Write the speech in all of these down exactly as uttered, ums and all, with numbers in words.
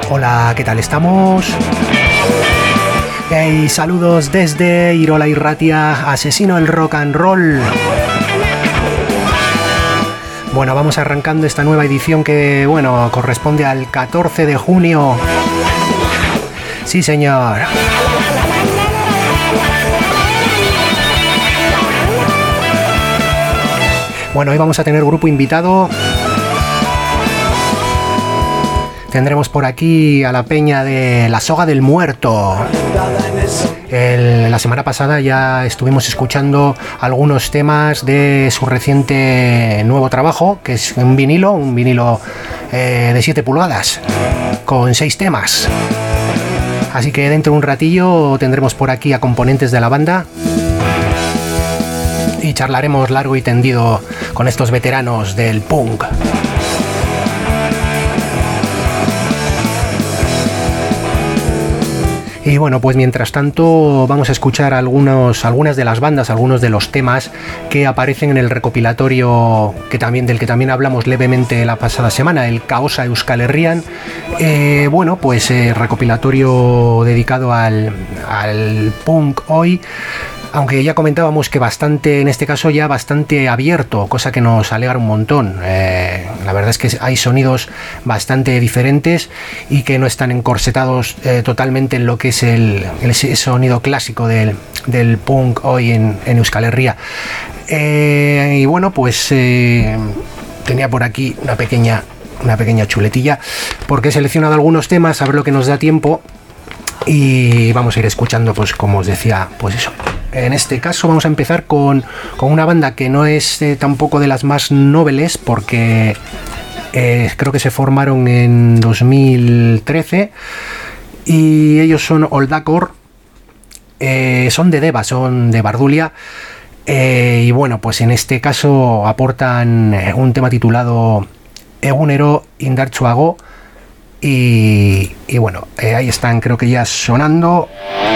Hola, ¿qué tal estamos? Hey, saludos desde Irola Irratia, asesino del rock and roll. Bueno, vamos arrancando esta nueva edición que, bueno, corresponde al catorce de junio. Sí, señor. Bueno, hoy vamos a tener grupo invitado. Tendremos por aquí a la peña de La Soga del Muerto. El, la semana pasada ya estuvimos escuchando algunos temas de su reciente nuevo trabajo, que es un vinilo, un vinilo eh, de siete pulgadas, con seis temas. Así que dentro de un ratillo tendremos por aquí a componentes de la banda y charlaremos largo y tendido con estos veteranos del punk. Y bueno, pues mientras tanto vamos a escuchar algunos, algunas de las bandas, algunos de los temas que aparecen en el recopilatorio que también, del que también hablamos levemente la pasada semana, el Kaosa Euskal Herrian. Eh, bueno, pues eh, recopilatorio dedicado al, al punk hoy. Aunque ya comentábamos que bastante, en este caso ya bastante abierto, cosa que nos alegra un montón. Eh, la verdad es que hay sonidos bastante diferentes y que no están encorsetados eh, totalmente en lo que es el, el sonido clásico del, del punk hoy en, en Euskal Herria. Eh, y bueno, pues eh, tenía por aquí una pequeña, una pequeña chuletilla, porque he seleccionado algunos temas, a ver lo que nos da tiempo. Y vamos a ir escuchando, pues como os decía, pues eso. En este caso vamos a empezar con, con una banda que no es eh, tampoco de las más nobles, porque eh, creo que se formaron en dos mil trece y ellos son Oldakor, eh, son de Deva, son de Bardulia, eh, y bueno, pues en este caso aportan un tema titulado Egunero Indartsuago. Y, y bueno, eh, ahí están, creo que ya sonando.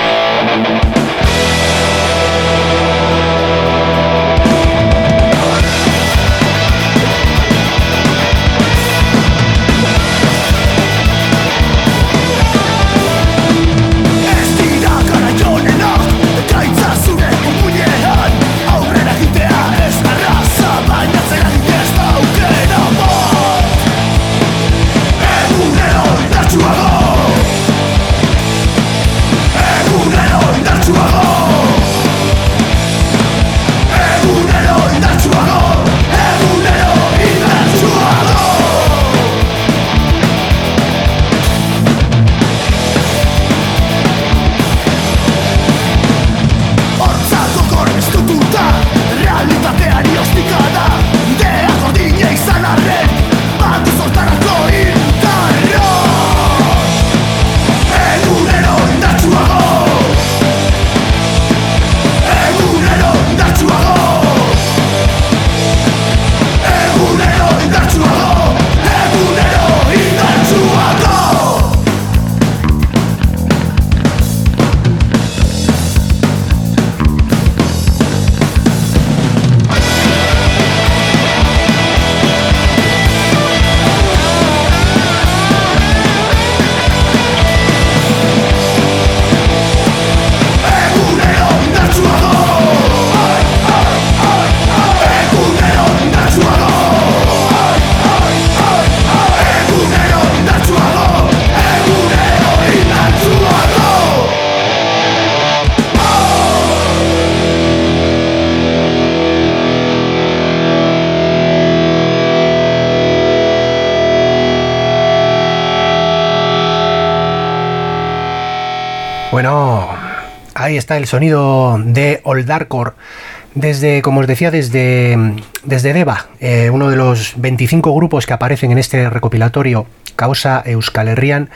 Bueno, ahí está el sonido de Oldakor, desde, como os decía, desde, desde Deva, eh, uno de los veinticinco grupos que aparecen en este recopilatorio Kaosa Euskal Herrian.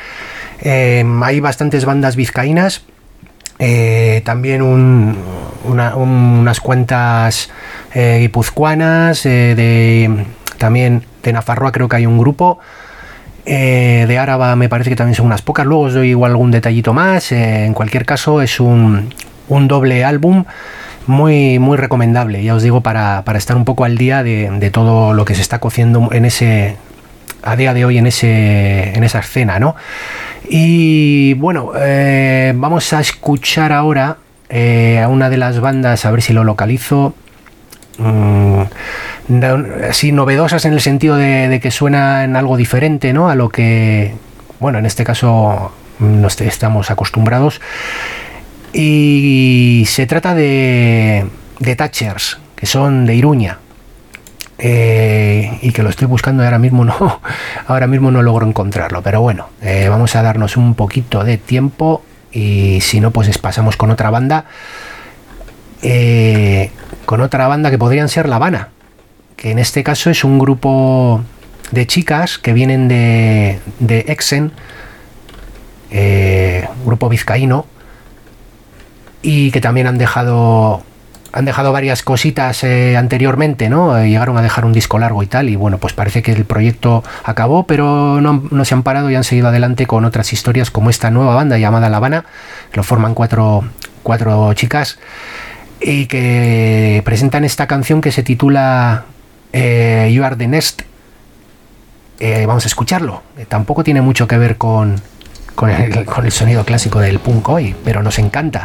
Eh, hay bastantes bandas vizcaínas, eh, también un, una, un, unas cuantas eh, guipuzcoanas, eh, de, también de Nafarroa creo que hay un grupo. Eh, de Áraba me parece que también son unas pocas, luego os doy igual algún detallito más. Eh, en cualquier caso es un, un doble álbum muy muy recomendable, ya os digo, para, para estar un poco al día de, de todo lo que se está cociendo en ese a día de hoy en, ese, en esa escena, ¿no? Y bueno, eh, vamos a escuchar ahora eh, a una de las bandas, a ver si lo localizo, mmm, así novedosas en el sentido de, de que suenan algo diferente, ¿no? A lo que, bueno, en este caso no estamos acostumbrados. Y se trata de, de Thatchers, que son de Iruña. Eh, y que lo estoy buscando y ahora mismo no, ahora mismo no logro encontrarlo, pero bueno, eh, vamos a darnos un poquito de tiempo y si no, pues pasamos con otra banda, eh, con otra banda que podrían ser La Habana, que en este caso es un grupo de chicas que vienen de, de Exen, eh, grupo vizcaíno, y que también han dejado han dejado varias cositas eh, anteriormente, ¿no? Eh, llegaron a dejar un disco largo y tal, y bueno, pues parece que el proyecto acabó, pero no, no se han parado y han seguido adelante con otras historias como esta nueva banda llamada La Habana. Lo forman cuatro, cuatro chicas y que presentan esta canción que se titula eh, You Are The Next. Eh, vamos a escucharlo. Eh, tampoco tiene mucho que ver con, con, el, con el sonido clásico del punk hoy, pero nos encanta.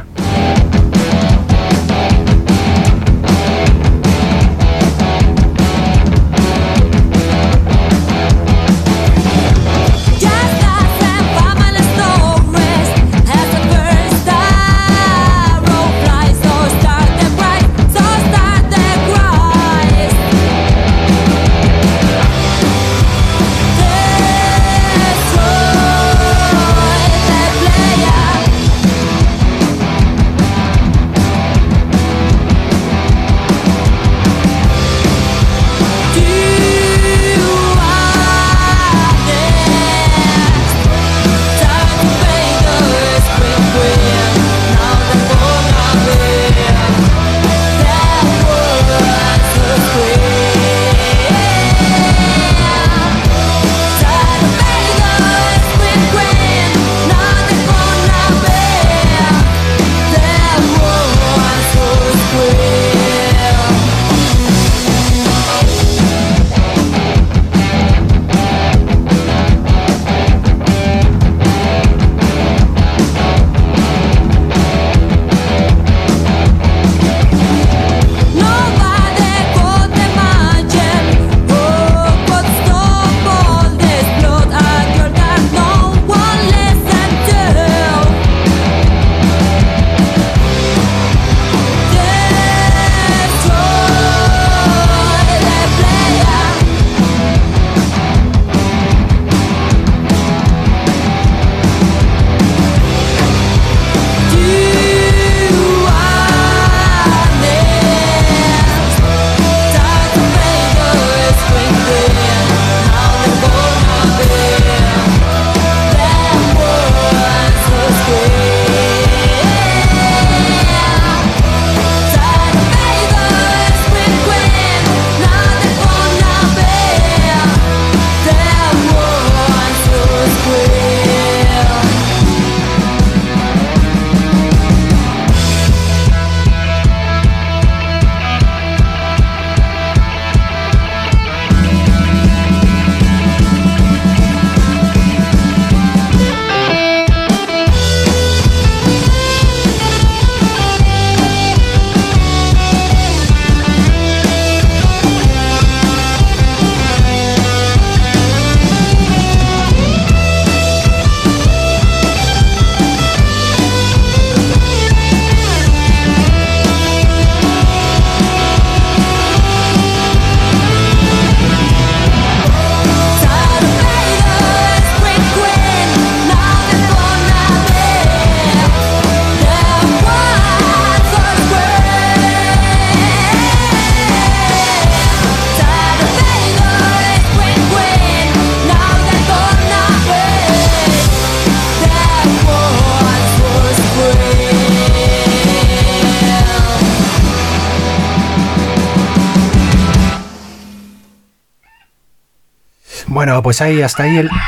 Bueno, pues ahí, hasta ahí el...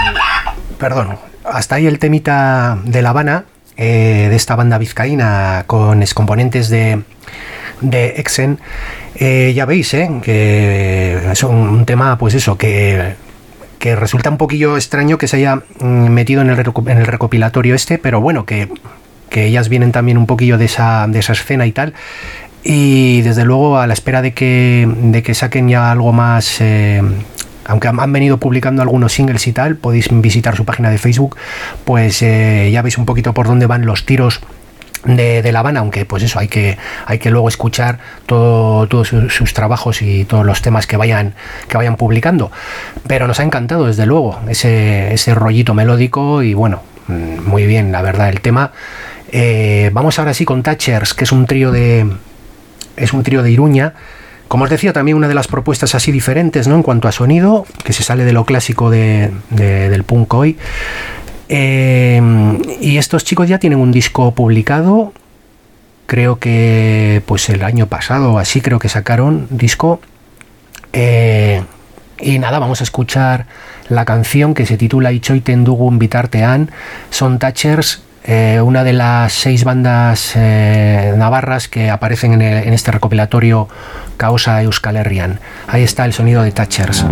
Perdón, hasta ahí el temita de La Habana, eh, de esta banda vizcaína con excomponentes de, de Exen. Eh, ya veis, eh, que es un, un tema, pues eso, que que resulta un poquillo extraño que se haya metido en el, en el recopilatorio este, pero bueno, que, que ellas vienen también un poquillo de esa, de esa escena y tal. Y desde luego a la espera de que, de que saquen ya algo más, eh, aunque han venido publicando algunos singles y tal, podéis visitar su página de Facebook, pues eh, ya veis un poquito por dónde van los tiros de, de La Habana, aunque pues eso, hay que, hay que luego escuchar todo, todos sus, sus trabajos y todos los temas que vayan, que vayan publicando. Pero nos ha encantado desde luego ese, ese rollito melódico y bueno, muy bien la verdad el tema. Eh, vamos ahora sí con Thatchers, que es un trío de es un trío de Iruña. Como os decía, también una de las propuestas así diferentes, ¿no?, en cuanto a sonido, que se sale de lo clásico de, de, del punk hoy. Eh, y estos chicos ya tienen un disco publicado, creo que pues el año pasado o así, creo que sacaron disco. Eh, y nada, vamos a escuchar la canción que se titula Itxoiten dugun bitartean. Son Thatchers, eh, una de las seis bandas eh, navarras que aparecen en, el, en este recopilatorio Kaosa Euskal Herrian. Ahí está el sonido de Thatchers.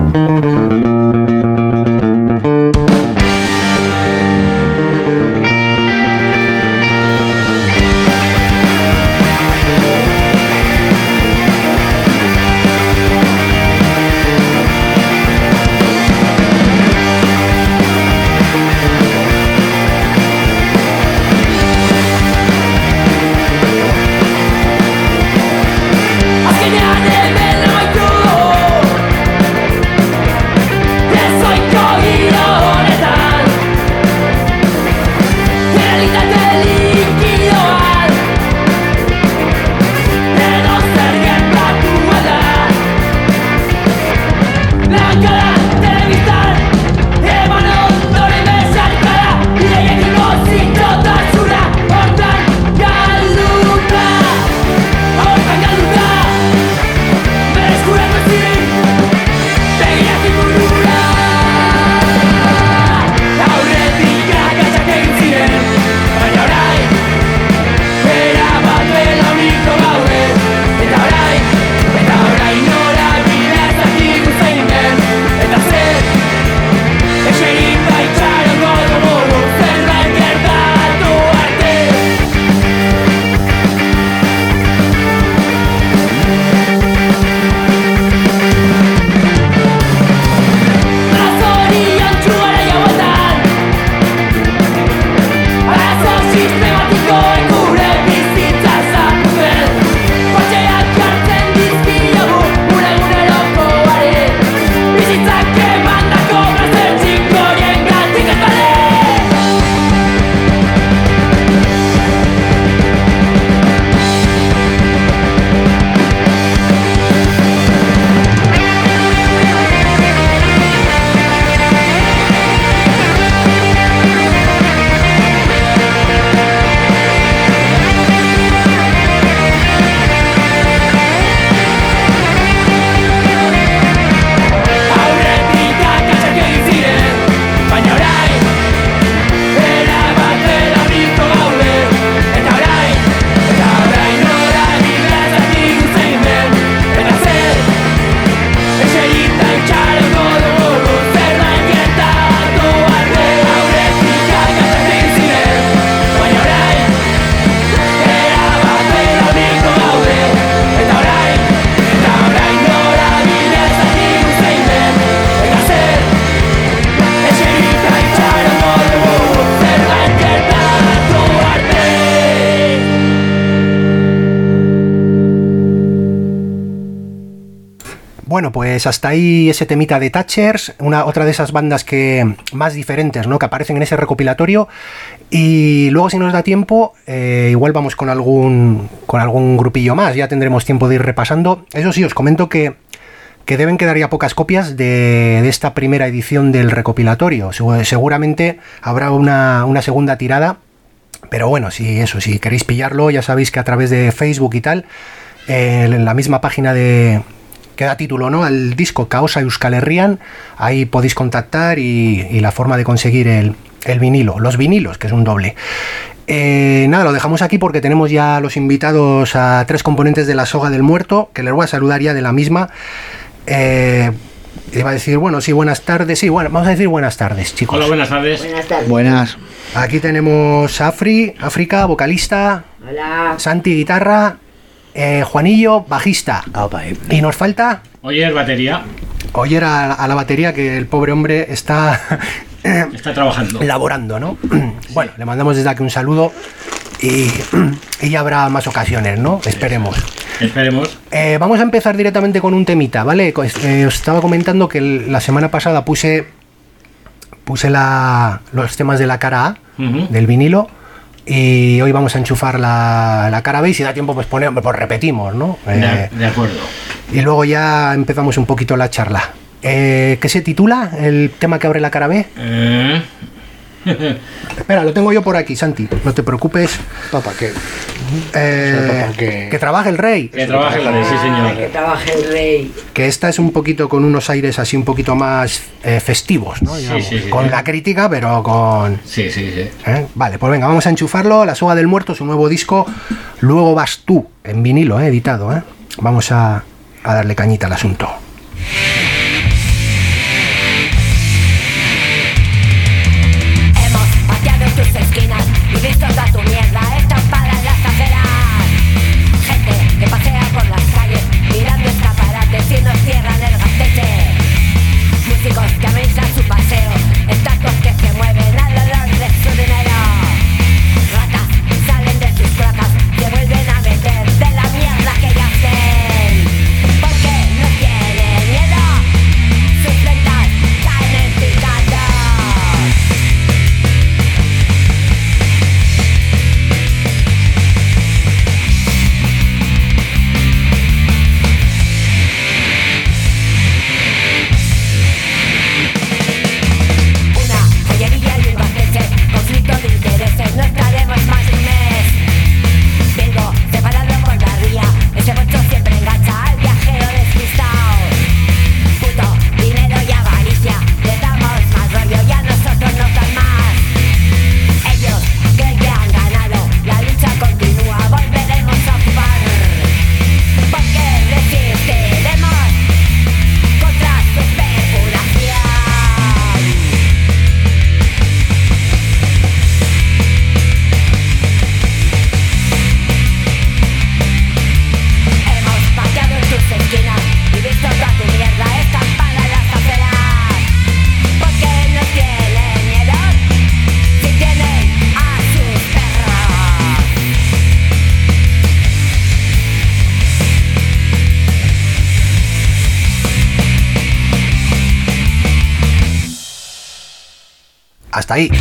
Bueno, pues hasta ahí ese temita de Thatchers, una, otra de esas bandas que más diferentes, ¿no?, que aparecen en ese recopilatorio. Y luego, si nos da tiempo, eh, igual vamos con algún, con algún grupillo más, ya tendremos tiempo de ir repasando. Eso sí, os comento que, que deben quedar ya pocas copias de, de esta primera edición del recopilatorio. Seguramente habrá una, una segunda tirada, pero bueno, si eso, si queréis pillarlo, ya sabéis que a través de Facebook y tal, eh, en la misma página de... que da título, ¿no?, al disco Kaosa Euskal Herrian, ahí podéis contactar y, y la forma de conseguir el, el vinilo, los vinilos, que es un doble. Eh, nada, lo dejamos aquí porque tenemos ya los invitados a tres componentes de la Soga del Muerto, que les voy a saludar ya de la misma. Eh, Iba a decir, bueno, sí, buenas tardes. Sí, bueno, vamos a decir buenas tardes, chicos. Hola, buenas tardes. Buenas tardes. Buenas. Aquí tenemos a Afri, África, vocalista. Hola. Santi, guitarra. Eh, Juanillo, bajista. Opa, eh. Y nos falta Oye, batería. Oyer a, a la batería, que el pobre hombre está Está trabajando. laborando, ¿no? Bueno, le mandamos desde aquí un saludo y, y ya habrá más ocasiones, ¿no? Esperemos. Esperemos. Eh, vamos a empezar directamente con un temita, ¿vale? Eh, os estaba comentando que el- la semana pasada puse puse la, los temas de la cara A, Ujú. del vinilo, y hoy vamos a enchufar la, la cara B, y si da tiempo pues ponemos, pues repetimos, ¿no? Eh, De, de acuerdo. y luego ya empezamos un poquito la charla. Eh, ¿Qué se titula el tema que abre la cara B? Eh, Espera, lo tengo yo por aquí, Santi, no te preocupes. Papá, ¿qué? Eh, papá, que- que trabaje el rey. que trabaje la ley, sí, Ah, señor. que trabaje el rey. Que esta es un poquito con unos aires así un poquito más eh, festivos, ¿no? Sí, Digamos, sí, sí, con sí. la crítica, pero con... Sí, sí, sí. ¿eh? Vale, pues venga, vamos a enchufarlo. La Soga del Muerto, su nuevo disco. Luego vas tú, en vinilo, ¿eh? Editado. ¿eh? Vamos a, a darle cañita al asunto. Hemos pateado tus esquinas y visto toda tu mierda estampada en las aceras. Gente que pasea por las calles mirando escaparates y nos cierran el gastete. Músicos que amenizan su paseo, estatuas que se mueven al olor de su dinero. Ratas salen de sus placas, se vuelven a meter de la mierda que ya hacen. Porque no tienen miedo, sus ventas caen en picado. Una joyería y un gastete, conflicto de intereses, no estaremos más de un mes. Vengo separado por la ría, ese bocho siempre engancha al viajero despistado. Puto dinero y avaricia, le damos más rollo y a nosotros nos dan más. Ellos creen que han ganado, la lucha continúa, volveremos a ocupar. Porque resistiremos contra su especulación. Hemos pateado en tus esquinas y visto toda tu mierda estampada en las aceras. Porque no tienen miedo si tienen a sus perros. Hasta ahí.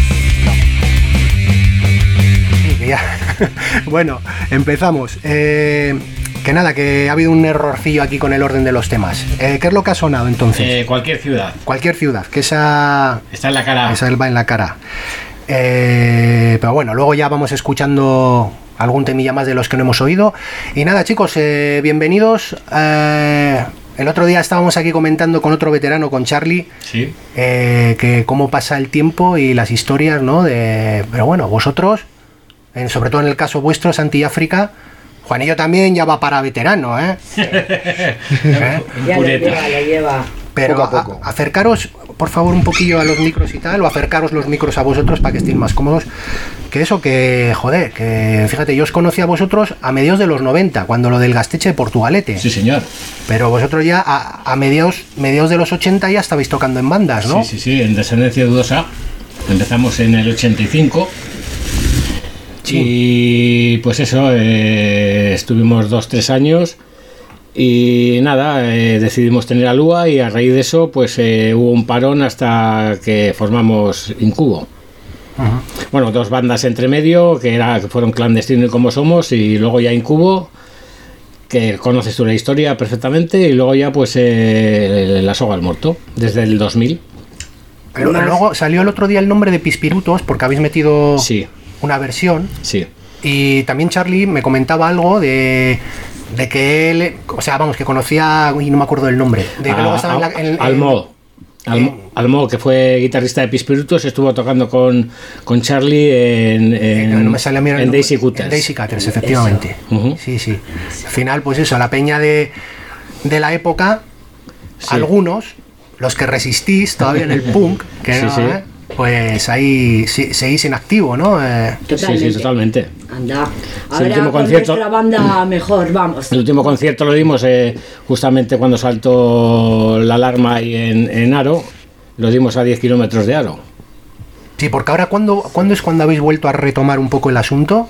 Sí, que ya. Bueno, empezamos. Eh, que nada, que ha habido un errorcillo aquí con el orden de los temas. Eh, ¿Qué es lo que ha sonado entonces? Eh, cualquier ciudad. Cualquier ciudad, que esa, Está en la cara. esa va en la cara. Eh, pero bueno, luego ya vamos escuchando algún temilla más de los que no hemos oído. Y nada, chicos, eh, bienvenidos. Eh, el otro día estábamos aquí comentando con otro veterano, con Charlie, Sí. eh, que cómo pasa el tiempo y las historias, ¿no? De, pero bueno, vosotros, en- sobre todo en el caso vuestro, Santi y África, Juanillo también ya va para veterano, ¿eh? ¿Eh? Ya lo Pureta. lleva, lo lleva. Pero Poco a poco. a- acercaros, por favor, un poquillo a los micros y tal, o acercaros los micros a vosotros para que estéis más cómodos. Que eso, que joder, que fíjate, yo os conocí a vosotros a mediados de los noventa, cuando lo del Gasteche de Portugalete. Sí, señor. Pero vosotros ya a, a mediados, mediados de los ochenta ya estabais tocando en bandas, ¿no? Sí, sí, sí, en Descendencia Dudosa. Empezamos en el ochenta y cinco. Sí. Y pues eso, eh, estuvimos dos, tres años. Y nada, eh, decidimos tener a Lua y a raíz de eso pues eh, hubo un parón hasta que formamos Incubo. Ajá. Bueno, dos bandas entre medio que, era, que fueron Clandestino y Como Somos, y luego ya Incubo, que conoces tú la historia perfectamente, y luego ya pues eh, La Soga del Muerto, desde el dos mil. Pero Además- luego salió el otro día el nombre de Pispirutos porque habéis metido Sí, una versión. sí. Y también Charlie me comentaba algo de, de que él, o sea, vamos, que conocía, y no me acuerdo del nombre, de que A- luego estaba en la... en- en- Almo. Almo, Almo, que fue guitarrista de Pispirutos, estuvo tocando con, con Charlie en, en, no me sale a mí el en nombre. Daisy Cutters. En Daisy Cutters, efectivamente. Ujú. Sí, sí. Al final, pues eso, la peña de, de la época, Sí. algunos los que resistís todavía en el punk, que Sí, no, sí. ¿eh? Pues ahí sí, seguís en activo, ¿no? Eh, Totalmente. Sí, sí, totalmente. Anda. el Ahora último con concierto- nuestra banda mejor, vamos. El último concierto lo dimos eh, justamente cuando saltó la alarma ahí en, en Aro. Lo dimos a diez kilómetros de Aro. sí, porque ahora, ¿cuándo, ¿cuándo es cuando habéis vuelto a retomar un poco el asunto?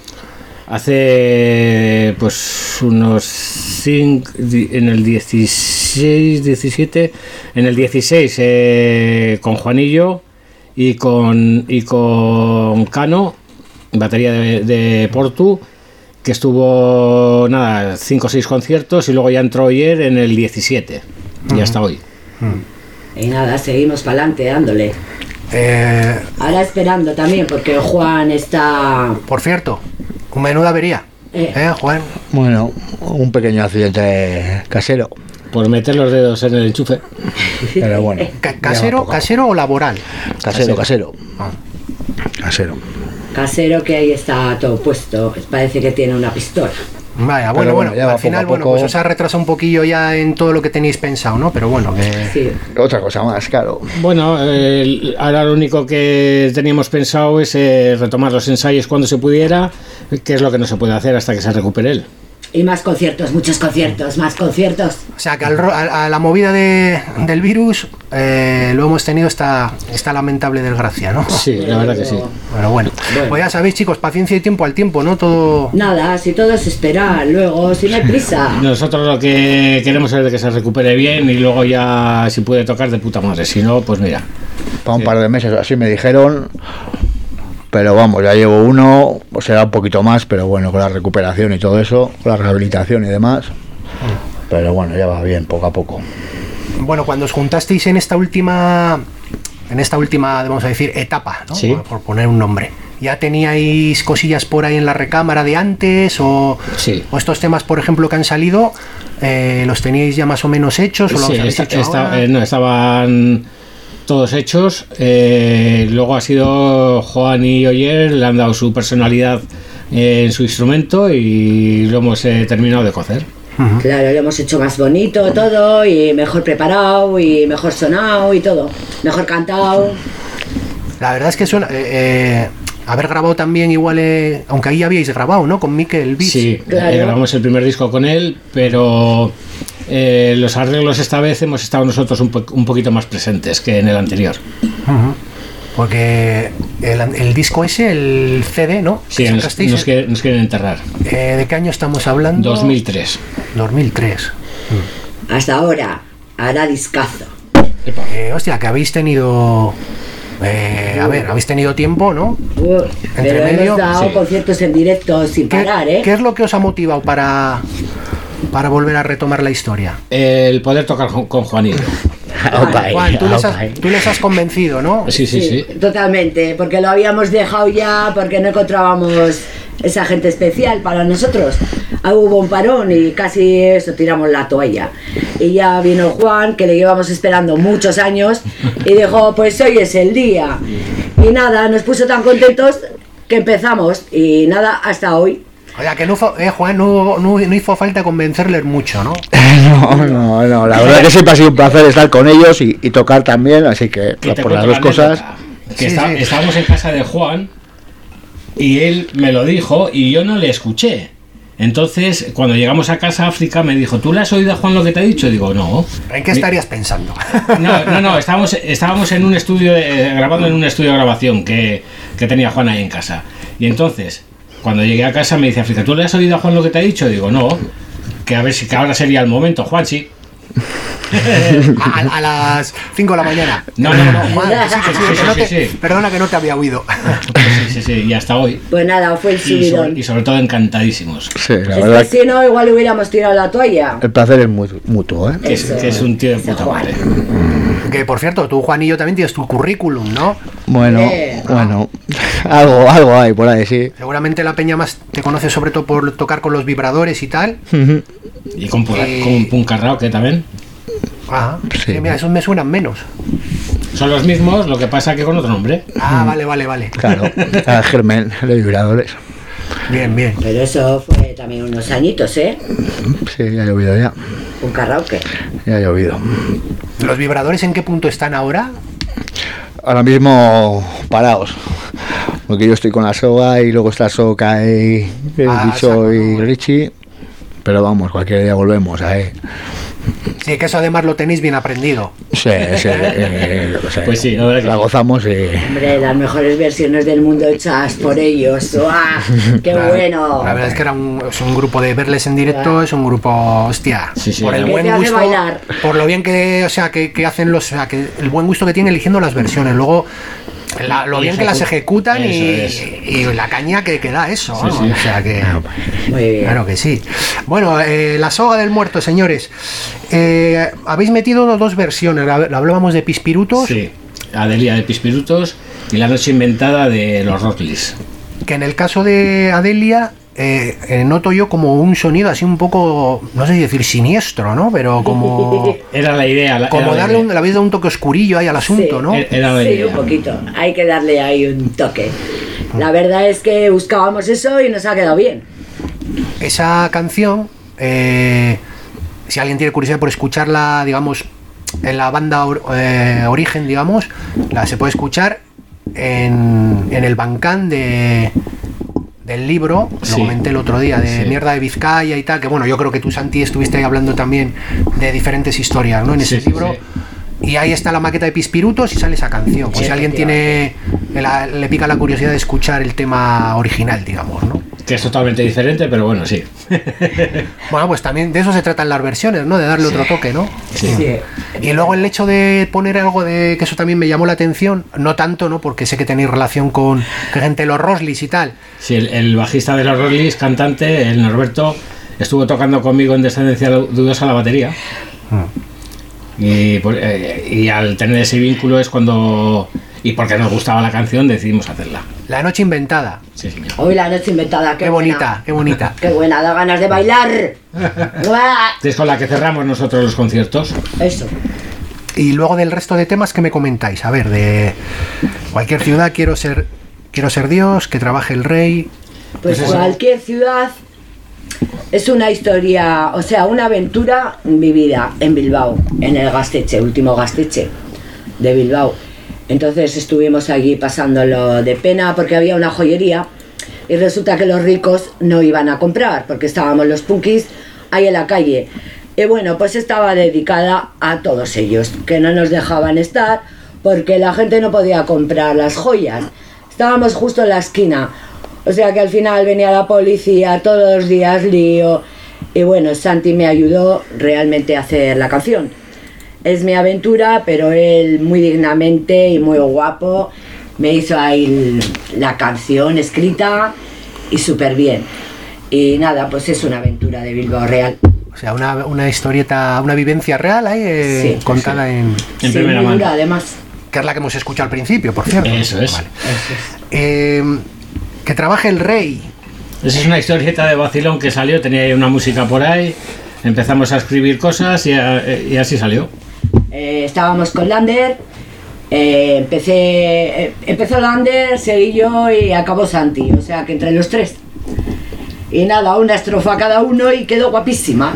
Hace pues unos cinco, en el dieciséis, diecisiete, en el dieciséis eh, con Juanillo y con y con Cano, batería de, de Portu, que estuvo nada, cinco o seis conciertos, y luego ya entró ayer en el diecisiete y hasta hoy. Y nada, seguimos para adelante dándole. Eh, Ahora esperando también, porque Juan está... por cierto, una menuda avería, Eh. ¿eh, Juan? Bueno, un pequeño accidente casero, Por meter los dedos en el enchufe. pero bueno. Ca- ya ¿Casero, poco. casero o laboral? Casero, casero. Ah. Casero. Casero, que ahí está todo puesto. Parece que tiene una pistola. Vaya, bueno, Pero bueno, bueno, ya va al final, poco a bueno, poco. pues os ha retrasado un poquillo ya en todo lo que tenéis pensado, ¿no? Pero bueno, que... Sí. Otra cosa más, claro. Bueno, eh, ahora lo único que teníamos pensado es eh, retomar los ensayos cuando se pudiera, que es lo que no se puede hacer hasta que se recupere él. Y más conciertos, muchos conciertos, más conciertos. O sea, que al ro- a, a la movida de, del virus eh, lo hemos tenido esta, esta lamentable desgracia, ¿no? Sí, la verdad que sí. Bueno, bueno. Bueno. Pues ya sabéis, chicos, paciencia y tiempo al tiempo, ¿no? Todo... Nada, si todo es esperar, luego, si no hay prisa. Nosotros lo que queremos es de que se recupere bien y luego ya si puede tocar de puta madre, si no, pues mira. Para un Sí. par de meses así me dijeron, pero vamos, ya llevo uno, o será un poquito más, pero bueno, con la recuperación y todo eso, con la rehabilitación y demás. Pero bueno, ya va bien, poco a poco. Bueno, cuando os juntasteis en esta última, en esta última, vamos a decir, etapa, ¿no? Sí. Por, por poner un nombre. ¿Ya teníais cosillas por ahí en la recámara de antes? O, Sí. o estos temas, por ejemplo, que han salido, eh, ¿los teníais ya más o menos hechos? ¿O los Sí, habéis esta- hecho esta- ahora? eh, no, estaban todos hechos. eh, luego ha sido Juan y Oyer, le han dado su personalidad eh, en su instrumento y lo hemos eh, terminado de cocer. Ujú. Claro, lo hemos hecho más bonito todo, y mejor preparado, y mejor sonado, y todo. Mejor cantado. La verdad es que suena... eh, eh, haber grabado también igual, eh, aunque ahí habíais grabado, ¿no? Con Mikel Beats. Sí, Claro. eh, grabamos el primer disco con él, pero eh, los arreglos esta vez hemos estado nosotros un, po- un poquito más presentes que en el anterior. Ujú. Porque el, el disco ese, el C D, ¿no? Sí, Que nos, sacasteis, nos quieren, nos quieren enterrar. eh, ¿de qué año estamos hablando? dos mil tres. dos mil tres. Hasta ahora, hará discazo. Epa. Eh, hostia, que habéis tenido... eh, a ver, habéis tenido tiempo, ¿no? Uh, Entre pero medio, hemos dado sí. conciertos en directo sin ¿Qué, parar, ¿eh? qué es lo que os ha motivado para, para volver a retomar la historia? El poder tocar con, con Juanillo. Opa, Juan, tú les, has, opa. tú les has convencido, ¿no? Sí, sí, sí. Totalmente, porque lo habíamos dejado ya, porque no encontrábamos esa gente especial para nosotros. Ah, hubo un parón y casi eso, tiramos la toalla. Y ya vino Juan, que le llevamos esperando muchos años, y dijo, pues hoy es el día. Y nada, nos puso tan contentos que empezamos, y nada, hasta hoy. O sea, que no, fue- eh, Juan, no, no, no hizo falta convencerles mucho, ¿no? No, no, no, la verdad que siempre ha sido un placer estar con ellos y, y tocar también, así que Que te por las cuento dos la cosas. anécdota, Que Sí, está- sí. estábamos en casa de Juan y él me lo dijo y yo no le escuché. Entonces, cuando llegamos a casa África, me dijo, ¿tú le has oído a Juan lo que te ha dicho? Digo, no. ¿En qué estarías pensando? No, no, no, estábamos, estábamos en un estudio, de- eh, grabando en un estudio de grabación que, que tenía Juan ahí en casa. Y entonces, cuando llegué a casa me dice África, ¿tú le has oído a Juan lo que te ha dicho? Digo, no, que a ver si que ahora sería el momento, Juan, sí. A, a las cinco de la mañana. No, no, no. Juan, que sí, que sí, Sí, que no sí, te- sí, sí. Perdona que no te había oído. Sí, sí, sí, y hasta hoy. Pues nada, fue el Y sobre, subidón. y sobre todo encantadísimos. Sí, la Es verdad que si no, igual hubiéramos tirado la toalla. el placer es muy mutuo, ¿eh? Que es, Eso. que es un tío de Ese puta Juan. madre. Que por cierto, tú, Juan y yo también tienes tu currículum, ¿no? Bueno, Eh. bueno, algo, algo hay por ahí, sí. Seguramente la peña más te conoce sobre todo por tocar con los vibradores y tal. Y con, pu- Eh. con Puncarrao, que también. Ajá. Sí. Sí, mira, esos me suenan menos. Son los mismos, lo que pasa que con otro nombre. Ah, vale, vale, vale. Claro, al germen de vibradores. Bien, bien. Pero eso fue también unos añitos, ¿eh? Sí, ya he oído ya. Un karaoke. Ya ha llovido. ¿Los vibradores en qué punto están ahora? Ahora mismo parados. Porque yo estoy con la soga y luego está Soca y el Ah, bicho saco, y ¿no? Richie. Pero vamos, cualquier día volvemos ahí. Sí, que eso además lo tenéis bien aprendido. Sí, sí, eh, o sea, Pues sí, la verdad que la sí. gozamos y... Hombre, las mejores versiones del mundo hechas por ellos. ¡Uah! ¡Qué La- bueno! La verdad es que era un, es un grupo de verles en directo, es un grupo, hostia, Sí, sí, por el era- buen Que te hace gusto, bailar. por lo bien que, o sea, que, que hacen los, o sea, que el buen gusto que tienen eligiendo las versiones, luego la- lo Y bien que las ejecu- ejecutan y, Eso y la caña que, que da eso, Sí, vamos, sí. o sea que, Muy bien. claro que sí. Bueno, eh, la soga del muerto, señores, eh, habéis metido dos versiones, la- la hablábamos de Pispirutos, Sí, Adelia de Pispirutos y La noche inventada de los Rotlis. que en el caso de Adelia eh, eh, noto yo como un sonido así un poco, no sé si decir siniestro, ¿no? Pero como, Era la idea. La, como era la darle un, idea. le habéis dado un toque oscurillo ahí al asunto, Sí. ¿no? Eh, Era la Sí, idea. un poquito. Hay que darle ahí un toque. La verdad es que buscábamos eso y nos ha quedado bien. Esa canción, eh, si alguien tiene curiosidad por escucharla, digamos, en la banda or- eh, Origen, digamos, la se puede escuchar en, en el Bandcamp de del libro, lo Sí. comenté el otro día, de Sí. Mierda de Vizcaya y tal, que bueno, yo creo que tú, Santi, estuviste ahí hablando también de diferentes historias, ¿no? En ese Sí, sí, libro. sí. Y ahí está la maqueta de Pispirutos y sale esa canción. Pues Sí, si alguien tiene la- le pica la curiosidad de escuchar el tema original, digamos, ¿no? Que es totalmente diferente, pero bueno, sí. Bueno, pues también de eso se tratan las versiones, ¿no? De darle otro toque, ¿no? Sí. Y luego el hecho de poner algo de que eso también me llamó la atención, no tanto, ¿no? Porque sé que tenéis relación con gente de los Roslis y tal. Sí, el, el bajista de los Rotlis, cantante, el Norberto, estuvo tocando conmigo en Descendencia Dudosa la batería. Y, pues, eh, y al tener ese vínculo es cuando... Y porque nos gustaba la canción decidimos hacerla. La noche inventada. Sí, señor. Hoy la noche inventada, qué, Qué buena. bonita, qué bonita. Qué buena, da ganas de bailar. ¡Guau! Es con la que cerramos nosotros los conciertos. Eso. Y luego del resto de temas que me comentáis, a ver, de cualquier ciudad quiero ser quiero ser Dios, que trabaje el rey. Pues, Pues eso. cualquier ciudad es una historia, o sea, una aventura vivida en Bilbao, en el Gasteche, último Gasteche de Bilbao. Entonces estuvimos allí pasándolo de pena porque había una joyería y resulta que los ricos no iban a comprar porque estábamos los punkis ahí en la calle. Y bueno, pues estaba dedicada a todos ellos, que no nos dejaban estar porque la gente no podía comprar las joyas. Estábamos justo en la esquina. O sea que al final venía la policía todos los días, lío. Y bueno, Santi me ayudó realmente a hacer la canción. Es mi aventura, pero él muy dignamente y muy guapo me hizo ahí la canción escrita y súper bien. Y nada, pues es una aventura de Bilbao real. O sea, una, una historieta, una vivencia real ahí eh, Sí, contada en... En Sí, primera muy mano. dura, además. que es la que hemos escuchado al principio, por cierto. Eso es. Vale. Eso es. Eh, que trabaje el rey. Esa es una historieta de vacilón que salió, tenía ahí una música por ahí, empezamos a escribir cosas y, a- y así salió. Eh, estábamos con Lander, eh, empecé, eh, empezó Lander, seguí yo y acabó Santi, o sea que entre los tres. Y nada, una estrofa cada uno y quedó guapísima.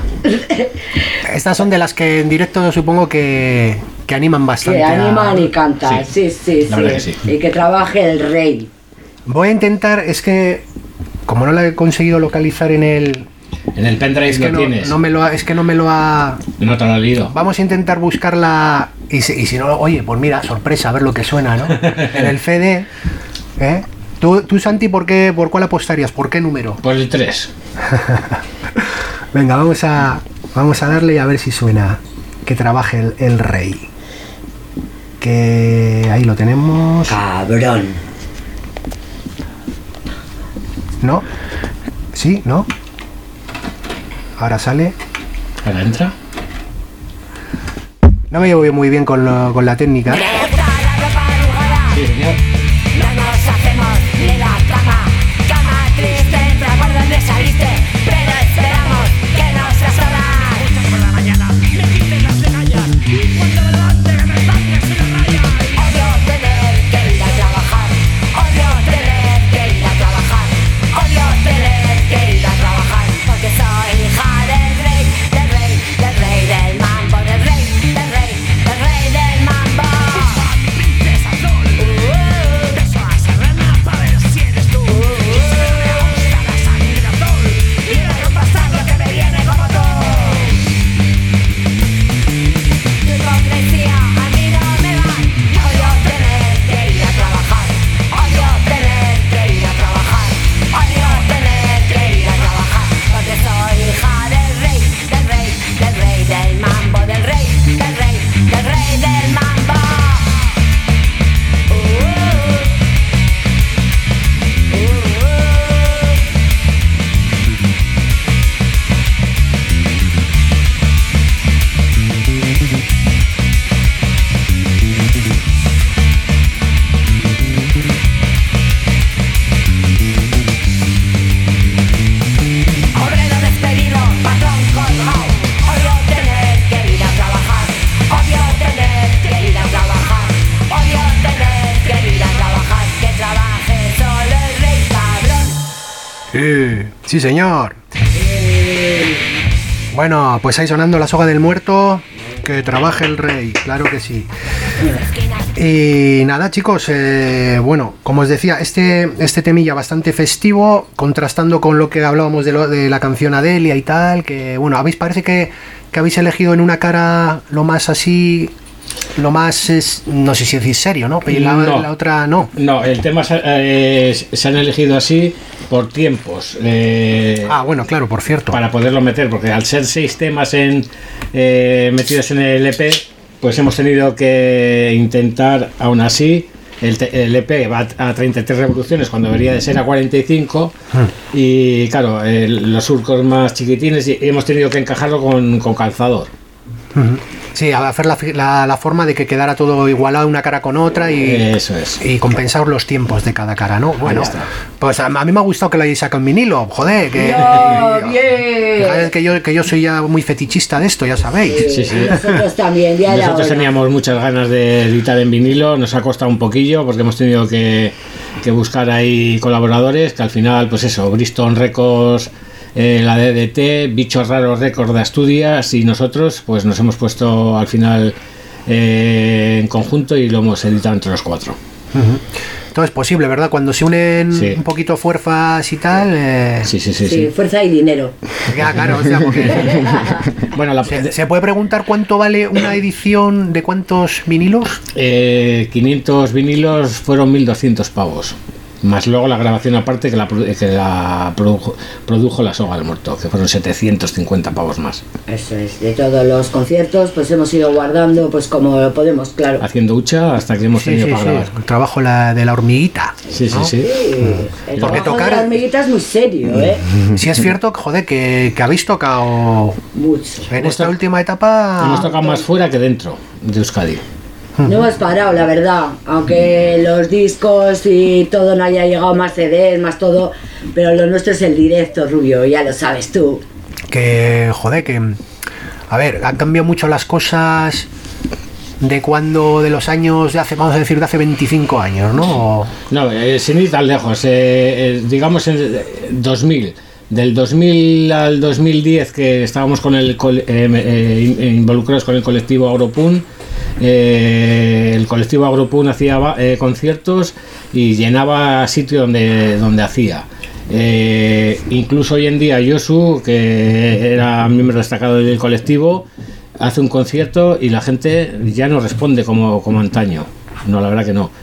Estas son de las que en directo supongo que, que animan bastante. Que a- animan y cantan, sí, Sí, sí, la sí. verdad que sí. Y que trabaje el rey. Voy a intentar, es que como no la he conseguido localizar en el... En el pendrive Es que lo no, tienes. no me lo ha, es que no me lo ha... No te lo he leído. Vamos a intentar buscarla y si, y si no, oye, pues mira, sorpresa, a ver lo que suena, ¿no? En el F D, ¿eh? ¿Tú, tú Santi, ¿por, qué, ¿por cuál apostarías? ¿Por qué número? Por el tres. Venga, vamos a, vamos a darle y a ver si suena. Que trabaje el, el rey. Que ahí lo tenemos. Cabrón. ¿No? ¿Sí? ¿No? Ahora sale. Ahora entra. No me llevo yo muy bien con, lo- con la técnica. Me gusta la ropa arrugada. Sí, señor. No nos hacemos ni la cama. Cama triste, entra por donde saliste. Pero esperamos que nos asolas. Por la mañana me quiten las legallas. Y cuando me levante me bajes en la raya. Odio tener que ir a trabajar. Odio tener que ir a trabajar. Odio tener que ir a trabajar. Porque soy hija del rey, del rey, del rey, Sí, sí señor. Bueno, pues ahí sonando la soga del muerto. Que trabaje el rey, claro que sí. Y nada, chicos, eh, bueno, como os decía, este, este temilla bastante festivo, contrastando con lo que hablábamos de, lo, de la canción Adelia y tal, que bueno, habéis parece que, que habéis elegido en una cara lo más así, lo más, es, no sé si decís serio, ¿no? Y la, no, la otra no. No, el tema eh, se han elegido así por tiempos. Eh, ah, bueno, claro, por cierto. Para poderlo meter, porque al ser seis temas en, eh, metidos en el E P, pues hemos tenido que intentar, aún así, el, el E P va a treinta y tres revoluciones cuando debería de ser a cuarenta y cinco, hmm. y claro, el, los surcos más chiquitines, y hemos tenido que encajarlo con, con calzador. Uh-huh. Sí, a hacer la, la, la forma de que quedara todo igualado una cara con otra y, Eso es. y compensar los tiempos de cada cara, ¿no? Bueno, pues a, a mí me ha gustado que lo hayáis sacado en vinilo, joder, que, no, bien. que, yo, que yo soy ya muy fetichista de esto, ya sabéis. Sí, sí, sí. Nosotros también, ya Nosotros teníamos muchas ganas de editar en vinilo, nos ha costado un poquillo porque hemos tenido que, que buscar ahí colaboradores, que al final, pues eso, Bristol Records, Eh, la D D T, Bichos Raros Records de Asturias y nosotros pues nos hemos puesto al final eh, en conjunto y lo hemos editado entre los cuatro. Uh-huh. Todo es posible, ¿verdad? Cuando se unen sí. un poquito fuerzas y tal. Eh... Sí, sí, sí, sí, sí. Fuerza y dinero. Ya, claro, o sea, porque... bueno, la... ¿Se, ¿Se puede preguntar cuánto vale una edición de cuántos vinilos? Eh, quinientos vinilos fueron mil doscientos pavos. Más luego la grabación aparte que la, que la produjo, produjo la soga del muerto, que fueron setecientos cincuenta pavos más. Eso es, de todos los conciertos pues hemos ido guardando pues como lo podemos, claro. Haciendo hucha hasta que hemos sí, tenido sí, para sí. grabar. El trabajo la, de la hormiguita. Sí, ¿no? sí, sí. sí. Mm. El Porque trabajo tocar... de la hormiguita es muy serio, ¿eh? Sí es cierto, joder, que, que habéis tocado mucho. En hemos esta to... última etapa... Hemos tocado más fuera que dentro de Euskadi. No hemos parado, la verdad, aunque los discos y todo no haya llegado, más C Ds, más todo, pero lo nuestro es el directo, Rubio, ya lo sabes tú. Que, joder, que... A ver, han cambiado mucho las cosas de cuando, de los años, de hace, vamos a decir, de hace veinticinco años, ¿no? No, eh, sin ir tan lejos, eh, eh, digamos en dos mil. Del dos mil al dos mil diez que estábamos con el eh, eh, involucrados con el colectivo Agropun, eh, el colectivo Agropun hacía eh, conciertos y llenaba sitio donde, donde hacía. Eh, incluso hoy en día Yosu, que era miembro destacado del colectivo, hace un concierto y la gente ya no responde como, como antaño. No, la verdad que no.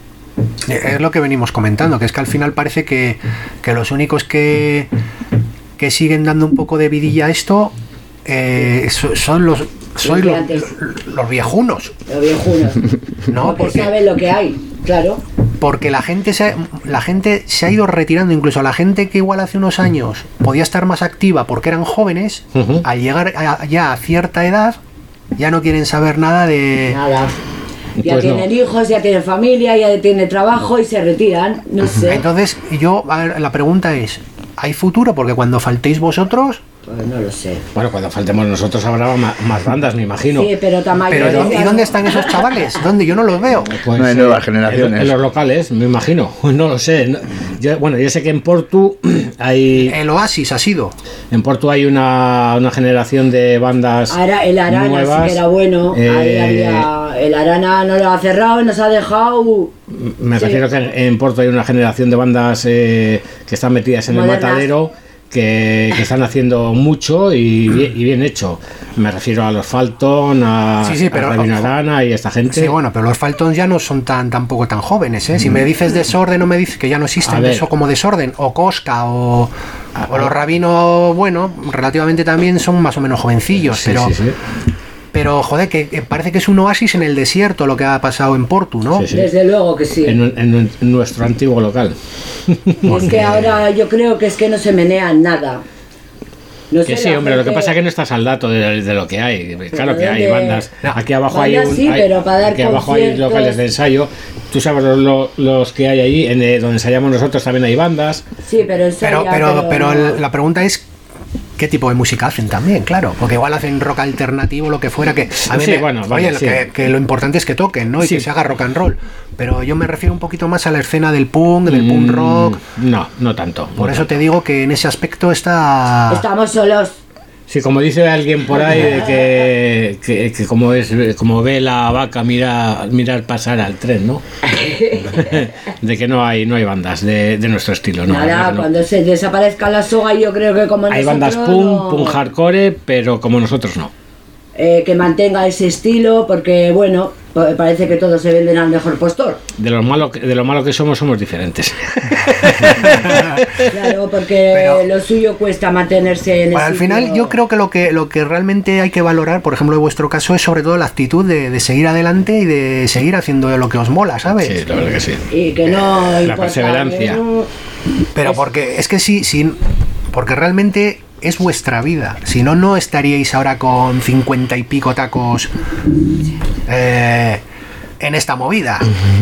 Es lo que venimos comentando, que es que al final parece que, que los únicos que, que siguen dando un poco de vidilla a esto eh, son los son los, los viejunos. Los viejunos. No, porque, porque saben lo que hay, claro. Porque la gente se, la gente se ha ido retirando, incluso la gente que igual hace unos años podía estar más activa porque eran jóvenes, uh-huh. al llegar a, ya a cierta edad ya no quieren saber nada de... Nada. Ya pues tienen no. hijos, ya tienen familia, ya tienen trabajo y se retiran, no sé. Entonces, yo, a ver, la pregunta es, ¿hay futuro? Porque cuando faltéis vosotros... Pues no lo sé. Bueno, cuando faltemos nosotros habrá más, más bandas, me imagino. Sí, pero tamaño. Pero, ¿y dónde están esos chavales? ¿Dónde? Yo no los veo. Pues, no hay nuevas generaciones. En, en los locales, me imagino. No lo sé. No, yo, bueno, yo sé que en Portu hay... El Oasis ha sido. En Portu hay una, una generación de bandas Ahora el Arana nuevas, sí que era bueno. Eh, Ahí había... El Arana no lo ha cerrado, nos ha dejado... Me sí. refiero que en, en Portu hay una generación de bandas eh, que están metidas en Modernas. el matadero, que, que están haciendo mucho y bien, y bien hecho. Me refiero a los Falton, a, sí, sí, pero, a Rabino Arana y esta gente. Sí, bueno, pero los Falton ya no son tan tampoco tan jóvenes, ¿eh? Si me dices Desorden o me dices que ya no existen eso como Desorden, o Cosca, o, a, o los Rabino, bueno, relativamente también son más o menos jovencillos, sí, pero... Sí, sí. Pero, joder, que, que parece que es un oasis en el desierto lo que ha pasado en Portu, ¿no? Sí, sí. Desde luego que sí. En, en, en nuestro antiguo local. Y es que ahora yo creo que es que no se menea nada. No que sí, hombre, gente... lo que pasa es que no estás al dato de, de lo que hay. Claro que hay bandas. Aquí abajo bandas hay un, sí, hay, pero para dar aquí abajo hay locales de ensayo. Tú sabes los, los que hay allí, en, eh, donde ensayamos nosotros también hay bandas. Sí, pero ensaya, pero, pero, pero, pero no. la pregunta es qué tipo de música hacen también, claro, porque igual hacen rock alternativo, lo que fuera, que a mí Sí, me- bueno, oye, vale, lo sí. que, que lo importante es que toquen, ¿no? Y Sí. que se haga rock and roll, pero yo me refiero un poquito más a la escena del punk, del punk Mm, rock, No, no tanto. por no eso tanto. te digo que en ese aspecto está... Estamos solos. Sí, como dice alguien por ahí, de que, que, que como es como ve la vaca mira mirar pasar al tren, ¿no? De que no hay no hay bandas de, de nuestro estilo, ¿no? Nada, no. cuando se desaparezca la soga, yo creo que como Hay nosotros, bandas punk, no- punk hardcore, pero como nosotros no. eh, que mantenga ese estilo, porque bueno, pa- parece que todos se venden al mejor postor. De lo malo que, de lo malo que somos, somos diferentes. Claro, porque Pero- lo suyo cuesta mantenerse en Bueno, el al final sitio. yo creo que lo que lo que realmente hay que valorar, por ejemplo, en vuestro caso, es sobre todo la actitud de, de seguir adelante y de seguir haciendo lo que os mola, ¿sabes? Sí, la verdad que sí. Y que no importa, perseverancia. ¿no? Pero porque es que sí, sí, porque realmente es vuestra vida. Si no, no estaríais ahora con cincuenta y pico tacos eh, en esta movida.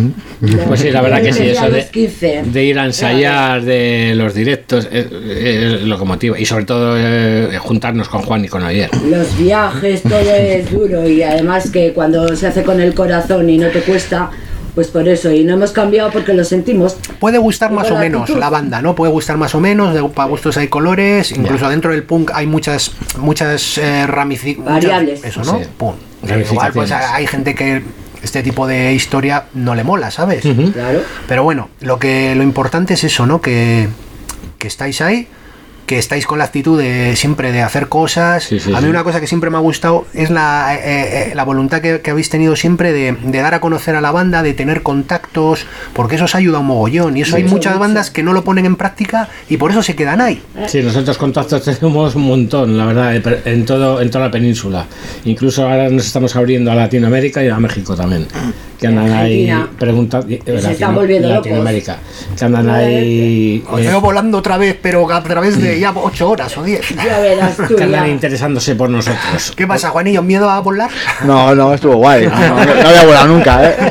Pues sí, la verdad que sí, eso de, Los quince. de ir a ensayar, de los directos, es, es lo que motiva. Y sobre todo eh, juntarnos con Juan y con Ayer. Los viajes, todo es duro y además que cuando se hace con el corazón y no te cuesta, pues por eso. Y no hemos cambiado porque lo sentimos. Puede gustar Y más con o la menos actitud. la banda, ¿no? Puede gustar más o menos, de, para gustos hay colores, incluso dentro del punk hay muchas muchas eh, ramificaciones. Variables. Eso, ¿no? Sí. Pum. Ramificaciones. Igual pues hay gente que este tipo de historia no le mola, ¿sabes? Ujú. Claro. Pero bueno, lo que lo importante es eso, ¿no? Que, que estáis ahí, que estáis con la actitud de siempre de hacer cosas. Sí, sí, a mí sí. una cosa que siempre me ha gustado es la, eh, eh, la voluntad que, que habéis tenido siempre de, de dar a conocer a la banda, de tener contactos, porque eso os ayuda un mogollón. Y eso hay Mucho, muchas mucho. bandas que no lo ponen en práctica y por eso se quedan ahí. Sí, nosotros contactos tenemos un montón, la verdad, en todo en toda la península. Incluso ahora nos estamos abriendo a Latinoamérica y a México también. Que andan ahí Argentina. preguntando. Se están volviendo locos. Latinoamérica. Que andan ahí. Os eh, veo volando otra vez, pero a través de ya ocho horas o diez. Ya verás tú. que andan Ya. interesándose por nosotros. ¿Qué pasa, Juanillo? ¿Miedo a volar? No, no, estuvo guay. No, no, no había volado nunca, ¿eh?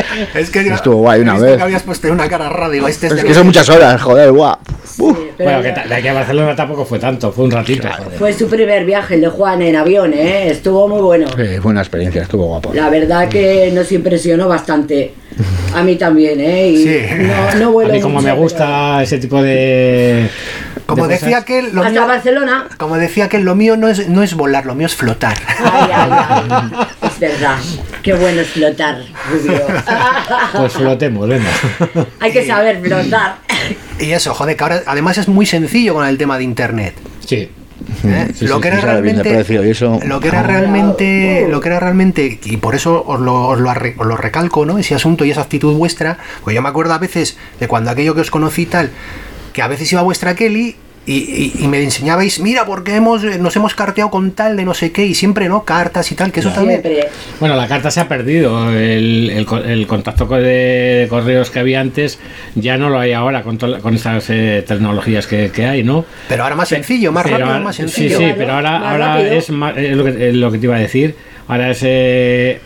Es que Estuvo guay una he visto vez. que habías puesto una cara rara, digo, este es Es de que los- son muchas horas, joder, guau. Uf. Sí, pero Bueno, que ya- ta- de aquí a Barcelona tampoco fue tanto, fue un ratito. joder. Fue su primer viaje, el de Juan, en avión, ¿eh? Estuvo muy bueno. Sí, fue una experiencia, estuvo guapo. La verdad que nos impresionó bastante. A mí también, ¿eh? Y Sí. no, no A vuelo mí como mucho, me pero- gusta ese tipo de... Como de decía cosas. aquel, lo Hasta mío, Barcelona. como decía aquel, lo mío no es, no es volar, lo mío es flotar. Ay, ay, ay. Es verdad. Qué bueno es flotar, Rubio. Pues flotemos, venga. Hay que saber flotar. Y eso, joder, que ahora además es muy sencillo con el tema de internet. Sí. ¿eh? Sí, lo sí, que sí, era sale bien de realmente, precio y eso. lo que era realmente, lo que era realmente, y por eso os lo, os lo, arre- os lo recalco, ¿no? Ese asunto y esa actitud vuestra, pues yo me acuerdo a veces de cuando aquello que os conocí y tal, que a veces iba vuestra Kelly. Y, y- y me enseñabais, mira, porque hemos, nos hemos carteado con tal de no sé qué, y siempre, ¿no? Cartas y tal, que eso también. Siempre. Bueno, la carta se ha perdido. El, el co- el contacto co- de correos que había antes ya no lo hay ahora con, to- con estas eh, tecnologías que, que hay, ¿no? Pero ahora más sencillo, más Pero rápido, ahora- más sí, sencillo. sí, Claro, pero ahora, más ahora rápido. es, más- es lo, que, es lo que te iba a decir. Ahora es... eh,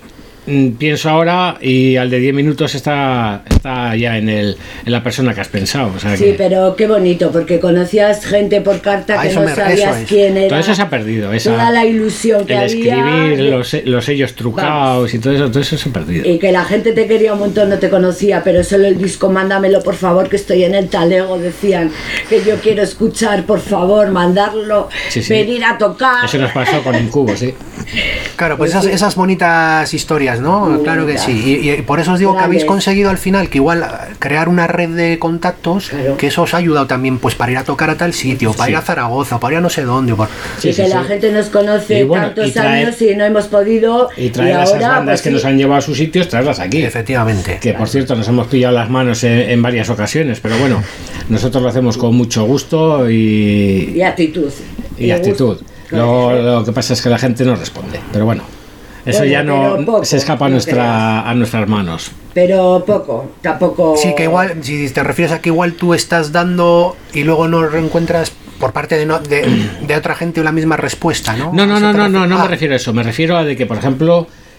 mm, pienso ahora y al de diez minutos está, está ya en, el, en la persona que has pensado. O sea Sí, que pero qué bonito, porque conocías gente por carta A que eso no me- sabías eso es. quién era. todo eso se ha perdido. Esa, Toda la ilusión que el había. escribir, los, los sellos trucados y todo eso, todo eso se ha perdido. Y que la gente te quería un montón, no te conocía, pero solo el disco, mándamelo por favor, que estoy en el talego, decían que yo quiero escuchar, por favor, mandarlo, Sí, sí. venir a tocar. Eso nos pasó con Incubo, sí. Claro, pues esas, esas bonitas historias, ¿no? Muy Claro que bonitas. sí. Y, y por eso os digo que Grandes. habéis conseguido al final que igual eh, crear una red de contactos, Claro. que eso os ha ayudado también pues para ir a tocar a tal sitio, para Sí. ir a Zaragoza, para ir a no sé dónde. o por- Sí, y sí, que sí. la gente nos conoce Y bueno, tantos y traer- años y no hemos podido. Y traer a esas ahora, bandas pues, que sí. nos han llevado a sus sitios, traerlas aquí. Efectivamente. Que por cierto nos hemos pillado las manos en, en varias ocasiones, pero bueno, nosotros lo hacemos con mucho gusto y, Y actitud. y actitud. Lo, lo que pasa es que la gente no responde, pero bueno, eso Bueno, ya no pero poco, se escapa a, no nuestra, a nuestras manos. Pero poco, tampoco. Sí, que igual, si te refieres a que igual tú estás dando y luego no reencuentras por parte de, no- de, de otra gente la misma respuesta, ¿no? No, no, ¿A eso no, te no, no, refieres? no Ah, me refiero a eso, me refiero a de que, por ejemplo,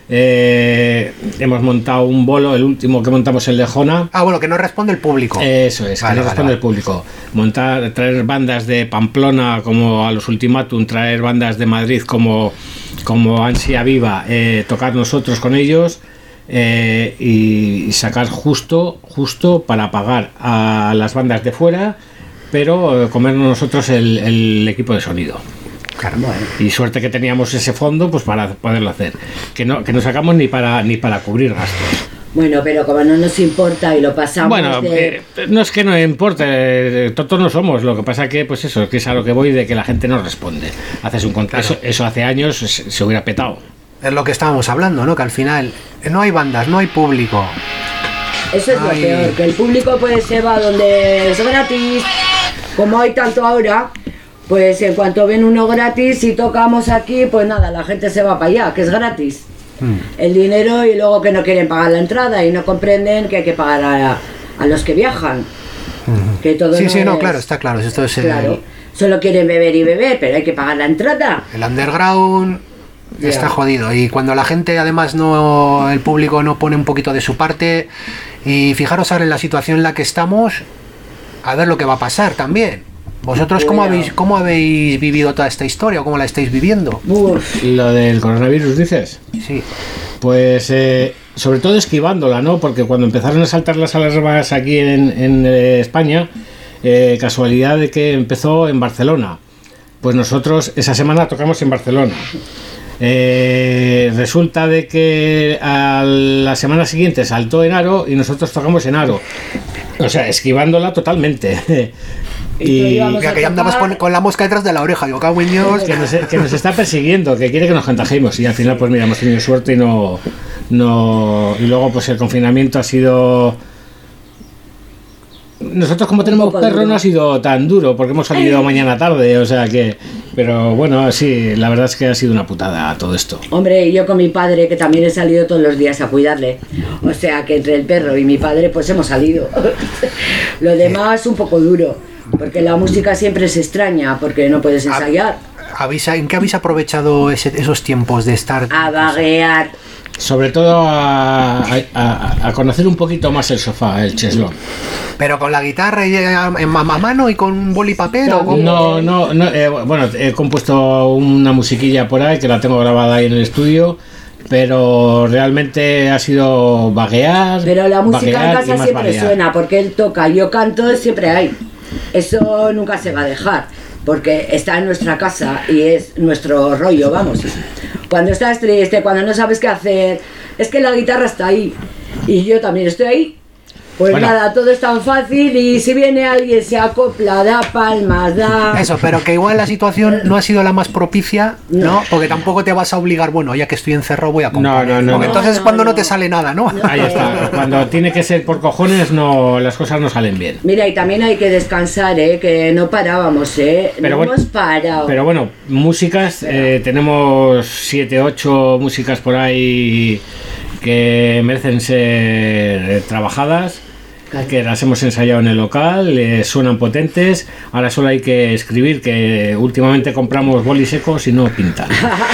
Eh, hemos montado un bolo, el último que montamos en Lejona. Ah, bueno, que no responde el público. Eso es, vale, que no vale, responde vale. el público. Montar, traer bandas de Pamplona como a los Ultimátum, traer bandas de Madrid como, como Ansia Viva, eh, tocar nosotros con ellos eh, y, y sacar justo, justo para pagar a las bandas de fuera, pero eh, comernos nosotros el, el equipo de sonido. Claro. Bueno, Y suerte que teníamos ese fondo pues para poderlo hacer, que no que no sacamos ni para ni para cubrir gastos. bueno, pero como no nos importa y lo pasamos Bueno, de... eh, no es que no importe, eh, tontos no somos, lo que pasa que pues eso, que es a lo que voy de que la gente no responde. Haces un contrato, eso, eso hace años se, se hubiera petado. Es lo que estábamos hablando, ¿no? Que al final no hay bandas, no hay público. Eso es Ay. lo peor, que el público pues se va donde es gratis, como hay tanto ahora, pues en cuanto ven uno gratis y tocamos aquí, pues nada, la gente se va para allá, que es gratis. Mm. El dinero y luego que no quieren pagar la entrada y no comprenden que hay que pagar a, a los que viajan. Que todo Sí, no sí, no, es- claro, está claro. Esto es el, Claro, solo quieren beber y beber, pero hay que pagar la entrada. el underground. Ya. Está jodido. Y cuando la gente, además, no, el público no pone un poquito de su parte. Y fijaros ahora en la situación en la que estamos, a ver lo que va a pasar también. ¿Vosotros cómo Cuidado. habéis, cómo habéis vivido toda esta historia o cómo la estáis viviendo? Uf, Lo del coronavirus, dices. Sí. Pues eh, sobre todo esquivándola, ¿no? Porque cuando empezaron a saltar las alarmas aquí en, en eh, España, eh, casualidad de que empezó en Barcelona. Pues nosotros esa semana tocamos en Barcelona. Eh, resulta de que a la semana siguiente saltó en Aro y nosotros tocamos en Aro. O sea, esquivándola totalmente. Y y íbamos Que, que ya andabas con, con la mosca detrás de la oreja. Digo, cago en Dios. que nos, que nos está persiguiendo, que quiere que nos contagiemos. Y al final, pues mira, hemos tenido suerte y no, no. Y luego, pues el confinamiento ha sido. Nosotros, como tenemos poco perro, duro. no ha sido tan duro porque hemos salido mañana tarde, o sea que. Pero bueno, sí, la verdad es que ha sido una putada todo esto. hombre, yo con mi padre, que también he salido todos los días a cuidarle. O sea que entre el perro y mi padre, pues hemos salido. Lo demás, un poco duro. Porque la música siempre se extraña, porque no puedes ensayar. ¿Habéis- ¿En qué habéis aprovechado ese- esos tiempos de estar? A vaguear. Sobre todo a, a- a conocer un poquito más el sofá, el cheslón. ¿Pero con la guitarra y, eh, en ma- a mano y con un boli y papel? ¿O cómo? No, no, no eh, bueno, he compuesto una musiquilla por ahí que la tengo grabada ahí en el estudio, pero realmente ha sido vaguear. Pero la música en vaguear y casa más siempre vaguear. suena, porque él toca, yo canto, siempre hay. Eso nunca se va a dejar, porque está en nuestra casa y es nuestro rollo, vamos. Cuando estás triste, cuando no sabes qué hacer, es que la guitarra está ahí y yo también estoy ahí. Pues Bueno. nada, todo es tan fácil y si viene alguien se acopla, da palmas, da... Eso, pero que igual la situación no ha sido la más propicia, ¿no? Porque tampoco te vas a obligar, bueno, ya que estoy encerrado voy a componer. No, no, no, Porque no. entonces es No, cuando no, no. te sale nada, ¿no? Ahí está. Cuando tiene que ser por cojones, no, las cosas no salen bien. Mira, y también hay que descansar, ¿eh? Que no parábamos, ¿eh? Pero no bueno, hemos parado. Pero bueno, músicas, eh, tenemos siete, ocho músicas por ahí que merecen ser eh, trabajadas, Claro. que las hemos ensayado en el local, eh, suenan potentes. Ahora solo hay que escribir, que últimamente compramos bolis secos y no pintan.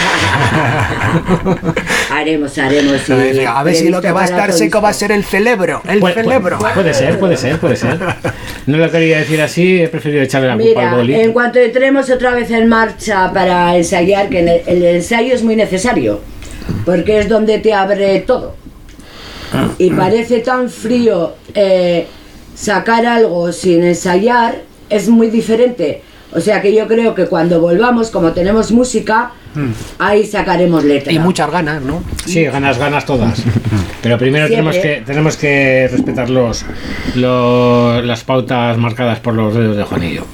Haremos, haremos. sí. A ver si lo que va a Previsto estar para seco todo va a esto. ser el cerebro, el Puede, cerebro. puede- puede ser, puede ser, puede ser. No lo quería decir así, he preferido echarle la culpa al Mira, boli. en cuanto entremos otra vez en marcha para ensayar, que en el, el ensayo es muy necesario, porque es donde te abre todo. Y parece tan frío eh, sacar algo sin ensayar, es muy diferente. O sea que yo creo que cuando volvamos, como tenemos música, ahí sacaremos letra. Y muchas ganas, ¿no? Sí, ganas, ganas todas. Pero primero Siempre. tenemos que tenemos que respetar los, los- las pautas marcadas por los dedos de Juanillo.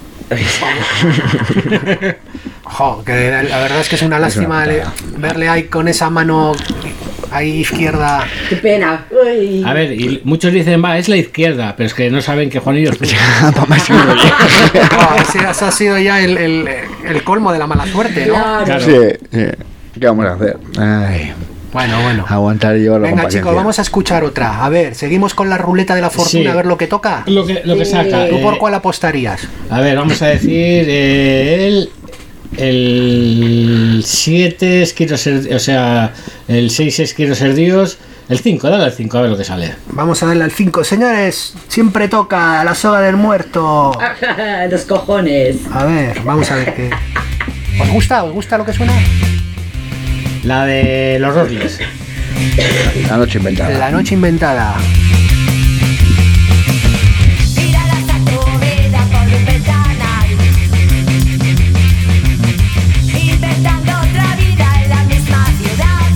Jo, que la, la verdad es que es una lástima le- verle ahí con esa mano ahí izquierda. Qué pena. Uy. A ver, y muchos dicen, va, es la izquierda, pero es que no saben que Juanillo es zurdo. Jo, ese, ese ha sido ya el, el- el colmo de la mala suerte, ¿no? Claro. Claro. Sí, sí. ¿Qué vamos a hacer? Ay, Bueno, bueno. aguantar y llevarlo con Venga, paciencia. chicos, vamos a escuchar otra. A ver, seguimos con la ruleta de la fortuna, Sí. a ver lo que toca. Lo que, lo que Sí. saca. ¿Tú por eh, cuál apostarías? A ver, vamos a decir eh, el El siete es quiero ser, o sea, el seis es quiero ser Dios, el cinco, dale al cinco a ver lo que sale. Vamos a darle al cinco. Señores, siempre toca la soga del muerto. Los cojones. A ver, vamos a ver qué. ¿Os gusta? ¿Os gusta lo que suena? La de los Rorlis. La noche inventada. La noche inventada. Miradas a tu vida por un ventanal, inventando otra vida en la misma ciudad.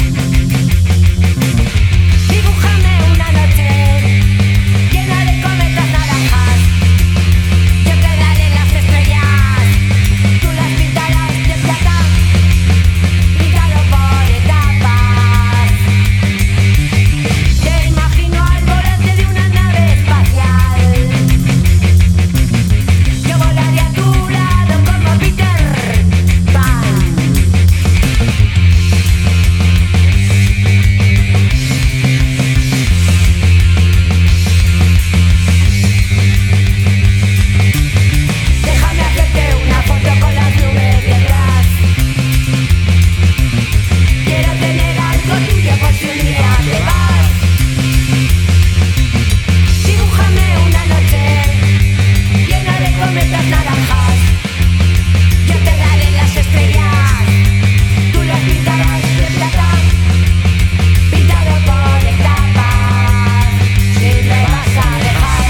Dibújame una noche llena de cometas naranjas. Yo quedaré en las estrellas, tú las pintarás de plata, pintado por etapas. Te imagino al volante de una nave espacial. Yo volaré a tu lado como Peter Pan. Déjame hacerte una foto con las nubes detrás. Quiero tener algo tuyo por si un día te vas. Dibújame una noche llena de cometas naranjas. Yo te daré las estrellas, tú las pintarás de plata, pintado por etapas, si me vas a dejar.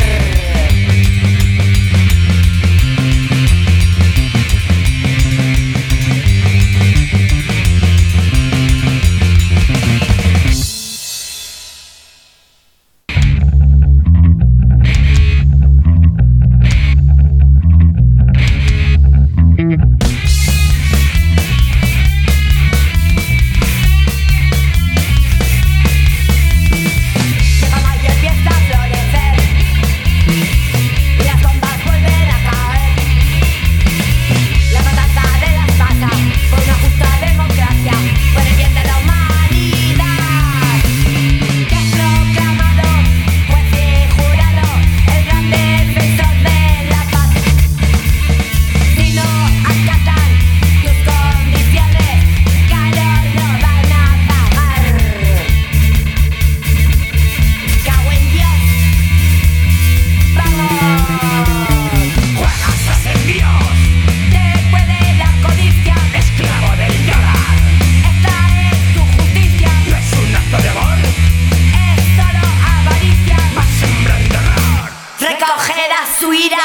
Llega mayo, empieza a florecer y las bombas vuelven a caer. La matanza de las masas por una justa democracia, por el bien de la humanidad. Que es proclamado juez y jurado, el gran defensor de la paz. Si no acatan tus condiciones, caro lo van a pagar. Cago en Dios. Vamos. Juegas a ser Dios. Después de la codicia, esclavo del dólar. Esta es tu justicia. No es un acto de amor. Es solo avaricia. Vas sembrando error. Recogerá su ira.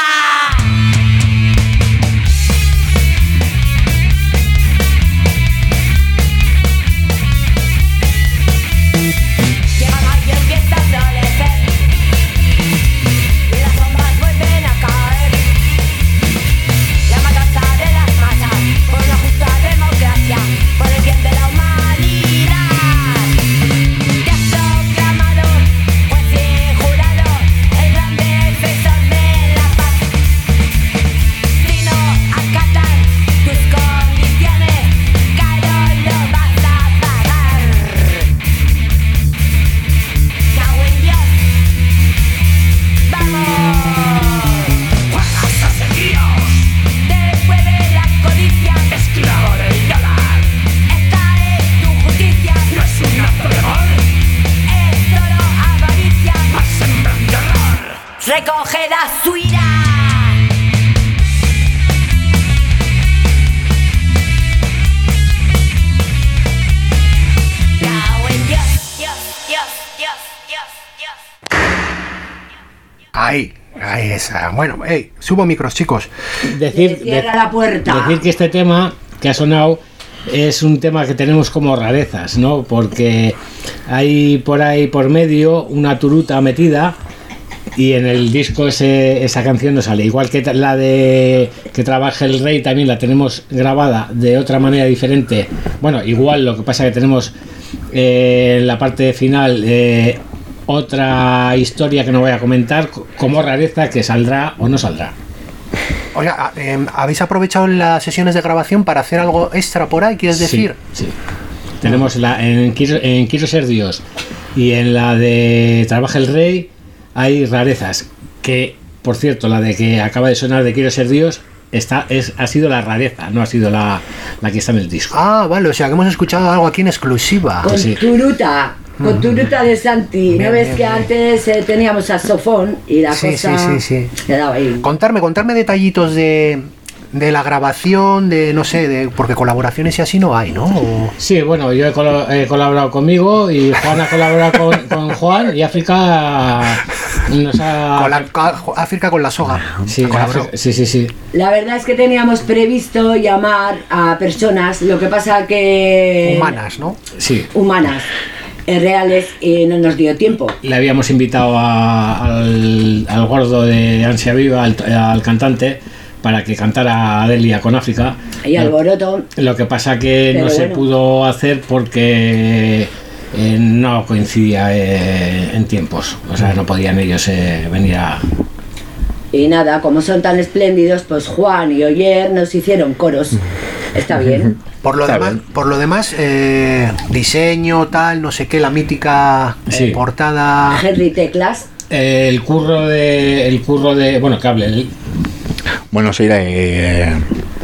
Llega mayo, empieza a florecer y las bombas vuelven a caer. La matanza de las masas por una justa democracia, por el bien de la humanidad. Te has proclamado juez y jurado, el gran defensor de la paz. Si no acatan tus condiciones, caro lo vas a pagar. Cago en Dios. Vamos. Juegas a ser Dios. Después de la codicia, esclavo del dólar. Esta es tu justicia. No es un acto de amor. Es solo avaricia. Vas sembrando error. Recogerá su ira. Cago en Dios, Dios, Dios, Dios, Dios, Dios. Ahí, ahí esa. Bueno, hey, subo micros, chicos. Decir, Cierra de- la puerta. decir que este tema que ha sonado es un tema que tenemos como rarezas, ¿no? Porque hay por ahí por medio una turuta metida y en el disco ese, esa canción no sale. Igual que la de Que trabaje el rey también la tenemos grabada de otra manera diferente. Bueno, igual, lo que pasa que tenemos eh, en la parte final eh, otra historia que no voy a comentar como rareza que saldrá o no saldrá. Oiga, eh, ¿habéis aprovechado las sesiones de grabación para hacer algo extra por ahí, quieres decir? Sí, sí. Tenemos la, en, Quiero, en Quiero ser Dios y en la de Trabaja el Rey hay rarezas. Que, por cierto, la de que acaba de sonar de Quiero ser Dios está, es, ha sido la rareza, no ha sido la, la que está en el disco. Ah, vale, o sea que hemos escuchado algo aquí en exclusiva. Con sí. Turuta, con Turuta de Santi. Bien, ¿No ves bien, que bien. antes eh, teníamos saxofón y la Sí, cosa sí, sí, sí. quedaba ahí? Contarme, contarme detallitos de, de la grabación, de no sé, de, porque colaboraciones y así no hay, ¿no? O- Sí, bueno, yo he, colo- he colaborado conmigo y Juan ha colaborado con, con Juan y África nos ha... con la, ca- África con la soga. Sí, Colaboró. África- sí, sí, sí. La verdad es que teníamos previsto llamar a personas, lo que pasa que... Humanas, ¿no? Sí. Humanas, eh, reales, y no nos dio tiempo. Le habíamos invitado a- al, al gordo de Ansia Viva, al, al cantante, para que cantara Adelia con África. Y Alboroto, Lo que pasa que Pero no se bueno. pudo hacer porque eh, no coincidía eh, en tiempos. O sea, no podían ellos eh, venir a... y nada, como son tan espléndidos, pues Juan y Oyer nos hicieron coros. Está bien. Por lo Está demás, bien. por lo demás eh, diseño, tal, no sé qué, la mítica eh, Sí. portada. Henry Teclas, El curro de... El curro de... Bueno, que hable. el- Bueno, sí, eh,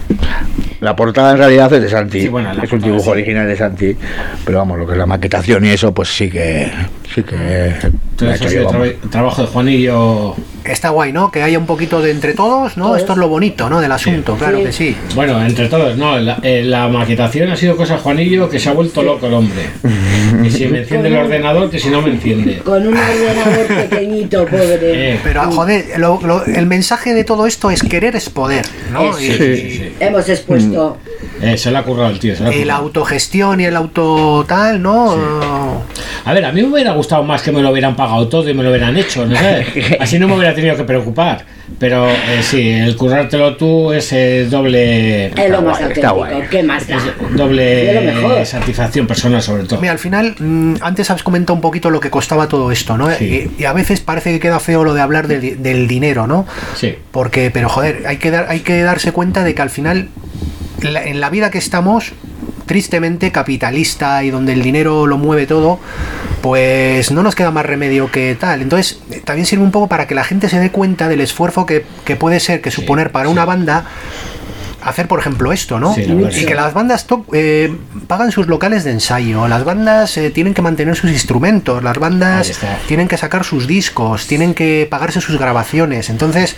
la portada en realidad es de Santi, Sí, bueno, la es un portada, dibujo sí. original de Santi, pero vamos, lo que es la maquetación y eso, pues sí que sí que Todo lo he eso ha hecho sido yo, vamos. traba- trabajo de Juanillo. Está guay, ¿no? Que haya un poquito de entre todos, ¿no? Todos. Esto es lo bonito, ¿no? Del asunto, claro Sí. que sí. Bueno, entre todos, no. La, eh, la maquetación ha sido cosa de Juanillo, que se ha vuelto loco el hombre. Y si me enciende el ordenador, que si no me enciende. con un ordenador pequeñito, pobre. Eh, Pero joder, lo- lo- el mensaje de todo esto es querer es poder, ¿no? Eso. Y, sí, sí, sí. Hemos expuesto. Eh, se lo ha currado el tío. Se lo ha y la currado. autogestión y el auto tal, ¿no? A ver, a mí me hubiera gustado más que me lo hubieran pagado todo y me lo hubieran hecho, ¿no sé? Así no me hubiera tenido que preocupar. Pero eh, sí, el currártelo tú es eh, doble... Es lo más guay, está auténtico. guay. ¿Qué más da? Es Es lo doble mejor. satisfacción personal sobre todo. Mira, al final, mm, antes has comentado un poquito lo que costaba todo esto, ¿no? Sí. Y, y a veces parece que queda feo lo de hablar del, di- del dinero, ¿no? Sí. Porque, pero joder, hay que, dar, hay que darse cuenta de que al final, la- en la vida que estamos, tristemente capitalista y donde el dinero lo mueve todo, pues no nos queda más remedio que tal. Entonces, eh, también sirve un poco para que la gente se dé cuenta del esfuerzo que, que puede ser, que suponer para sí. una banda hacer, por ejemplo, esto, ¿no? Sí, la verdad y que que sí. las bandas to- eh, pagan sus locales de ensayo, las bandas eh, tienen que mantener sus instrumentos, las Ahí bandas está. tienen que sacar sus discos, tienen que pagarse sus grabaciones. Entonces,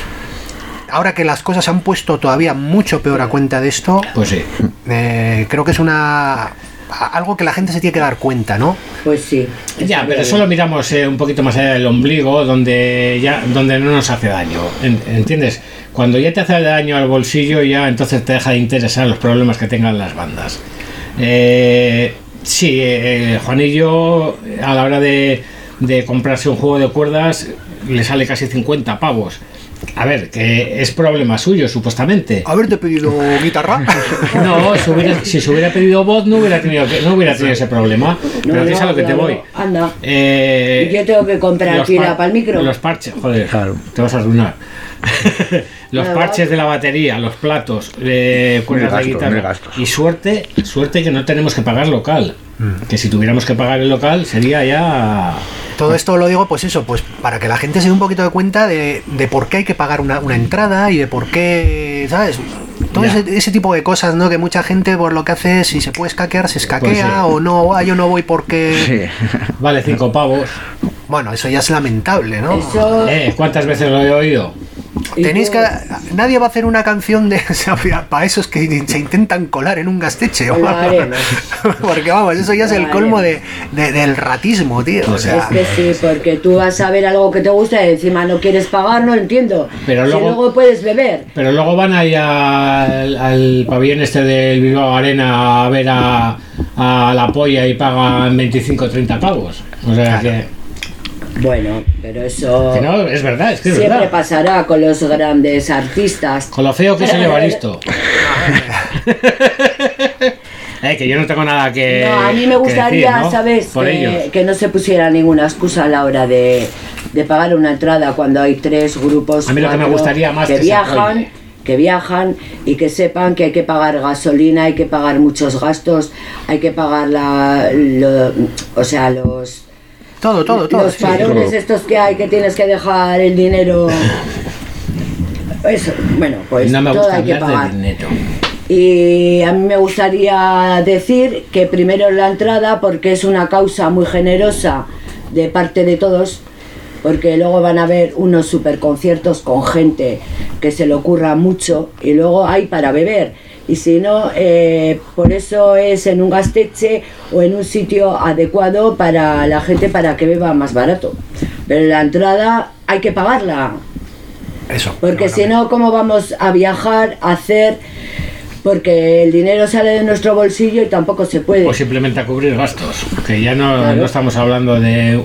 ahora que las cosas se han puesto todavía mucho peor a cuenta de esto, Pues sí. eh, creo que es una a- algo que la gente se tiene que dar cuenta, ¿no? Pues sí. Ya, Está pero bien. solo miramos eh, un poquito más allá del ombligo, donde ya donde no nos hace daño. En- ¿Entiendes? Cuando ya te hace daño al bolsillo, ya entonces te deja de interesar los problemas que tengan las bandas. Eh, sí, eh, Juanillo, a la hora de, de comprarse un juego de cuerdas, le sale casi cincuenta pavos. A ver, que es problema suyo, supuestamente. Haberte pedido guitarra. No, si, hubiera- si se hubiera pedido voz no hubiera tenido, que- no hubiera tenido ese problema. Pero No, es a no, lo que te claro. voy. Anda. Eh, Y yo tengo que comprar los pila par- para el micro. Los parches, joder, Claro. te vas a arruinar. Los Nada, parches va. de la batería, los platos, eh, cuerdas de gastos, mil guitarra. gastos. Y suerte, suerte que no tenemos que pagar local. Mm. Que si tuviéramos que pagar el local sería ya... Todo esto lo digo, pues eso, pues para que la gente se dé un poquito de cuenta de, de por qué hay que pagar una, una entrada y de por qué, ¿sabes? Todo Ya. ese, ese tipo de cosas, ¿no? Que mucha gente por lo que hace, si se puede escaquear, se escaquea, Pues sí. o no, ah, yo no voy porque... Sí. Vale cinco pavos. Bueno, eso ya es lamentable, ¿no? Eso. Eh, ¿Cuántas veces lo he oído? y Tenéis tú- que... Nadie va a hacer una canción de... o sea, para esos que se intentan colar en un gasteche. Lo haremos. Porque vamos, eso ya es el Lo colmo haremos. de, de- del ratismo, tío. O Pues sea, Es que sí, porque tú vas a ver algo que te gusta y encima no quieres pagar, no entiendo. Pero Si luego- luego puedes beber. Pero luego van ahí al, al pabellón este del Bilbao Arena a ver a, a la polla y pagan veinticinco o treinta pavos. O sea que, Bueno, pero eso que no, es verdad, es que es siempre verdad. pasará con los grandes artistas. Con lo feo que es el Evaristo. Eh, que yo no tengo nada que. No, a mí me que gustaría, decir, ¿no? ¿sabes? Por Que, ellos. que no se pusiera ninguna excusa a la hora de, de pagar una entrada cuando hay tres grupos A mí lo que me cuatro, gustaría más que que se viajan, apoye. que viajan y que sepan que hay que pagar gasolina, hay que pagar muchos gastos, hay que pagar la, lo- o sea, los todo, todo, todo. los sí. parones todo. estos que hay que tienes que dejar el dinero Eso, bueno, pues no me todo gusta hay que hablar pagar. de dinero. Y a mí me gustaría decir que primero la entrada, porque es una causa muy generosa de parte de todos, porque luego van a haber unos super conciertos con gente que se le ocurra mucho y luego hay para beber. Y si no, eh, por eso es en un gasteche o en un sitio adecuado para la gente para que beba más barato. Pero la entrada hay que pagarla. Eso. Porque no, si no, no, ¿cómo vamos a viajar, a hacer? Porque el dinero sale de nuestro bolsillo y tampoco se puede. O simplemente a cubrir gastos, que ya no, Claro. no estamos hablando de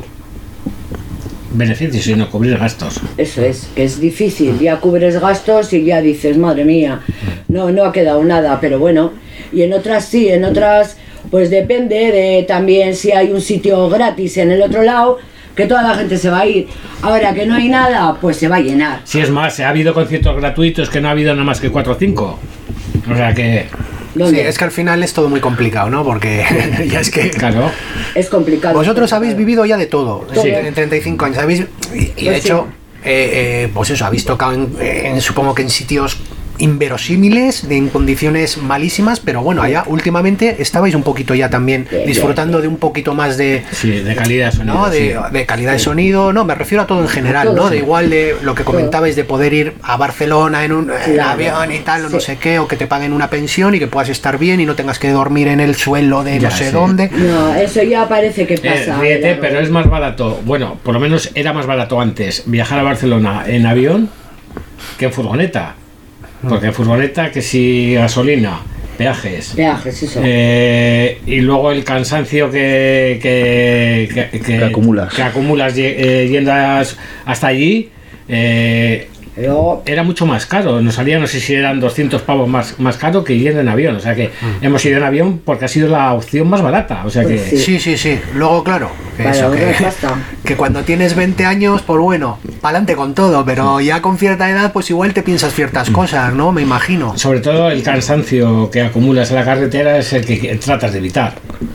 beneficios, sino cubrir gastos. Eso es, que es difícil, ya cubres gastos y ya dices, madre mía, no, no ha quedado nada, pero bueno, y en otras sí, en otras pues depende de también si hay un sitio gratis en el otro lado, que toda la gente se va a ir. Ahora que no hay nada, pues se va a llenar. Si es más, ha habido conciertos gratuitos que no ha habido nada más que cuatro o cinco. O sea que, Sí, ¿Dónde? es que al final es todo muy complicado, ¿no? Porque ya es que... claro, Es complicado. Vosotros habéis vivido ya de todo, Todo. sí, en treinta y cinco años, habéis, y, y de Pues sí. hecho, eh, eh, pues eso, habéis tocado en, en- supongo que en sitios inverosímiles, de, en condiciones malísimas, pero bueno, allá últimamente estabais un poquito ya también Bien, disfrutando de un poquito más de... sí, de calidad de sonido. ¿no? De, sí. de calidad de sonido, no, me refiero a todo en general, Todo, ¿no? sí. De igual de lo que comentabais de poder ir a Barcelona en un en Claro. avión y tal, o no Sí. sé qué, o que te paguen una pensión y que puedas estar bien y no tengas que dormir en el suelo de Ya, no sé sí. dónde. No, eso ya parece que Eh, pasa. ríete, claro. pero es más barato. Bueno, por lo menos era más barato antes viajar a Barcelona en avión que en furgoneta. Porque en furgoneta, que si gasolina, peajes. Viajes, eso. Eh, y luego el cansancio que, que, que, que- Que acumulas. que acumulas ye- eh, yendo as- hasta allí, eh, Luego, era mucho más caro. Nos salía, no sé si eran doscientos pavos más, más caro que ir en avión. O sea que hemos ido en avión porque ha sido la opción más barata. O sea que Pues sí. Sí, sí, sí. Luego, claro, que, Para eso, ahorrar que, pasta. que cuando tienes veinte años, pues bueno, pa'lante con todo, pero ya con cierta edad, pues igual te piensas ciertas cosas, ¿no? Me imagino. sobre todo el cansancio que acumulas en la carretera es el que, que tratas de evitar.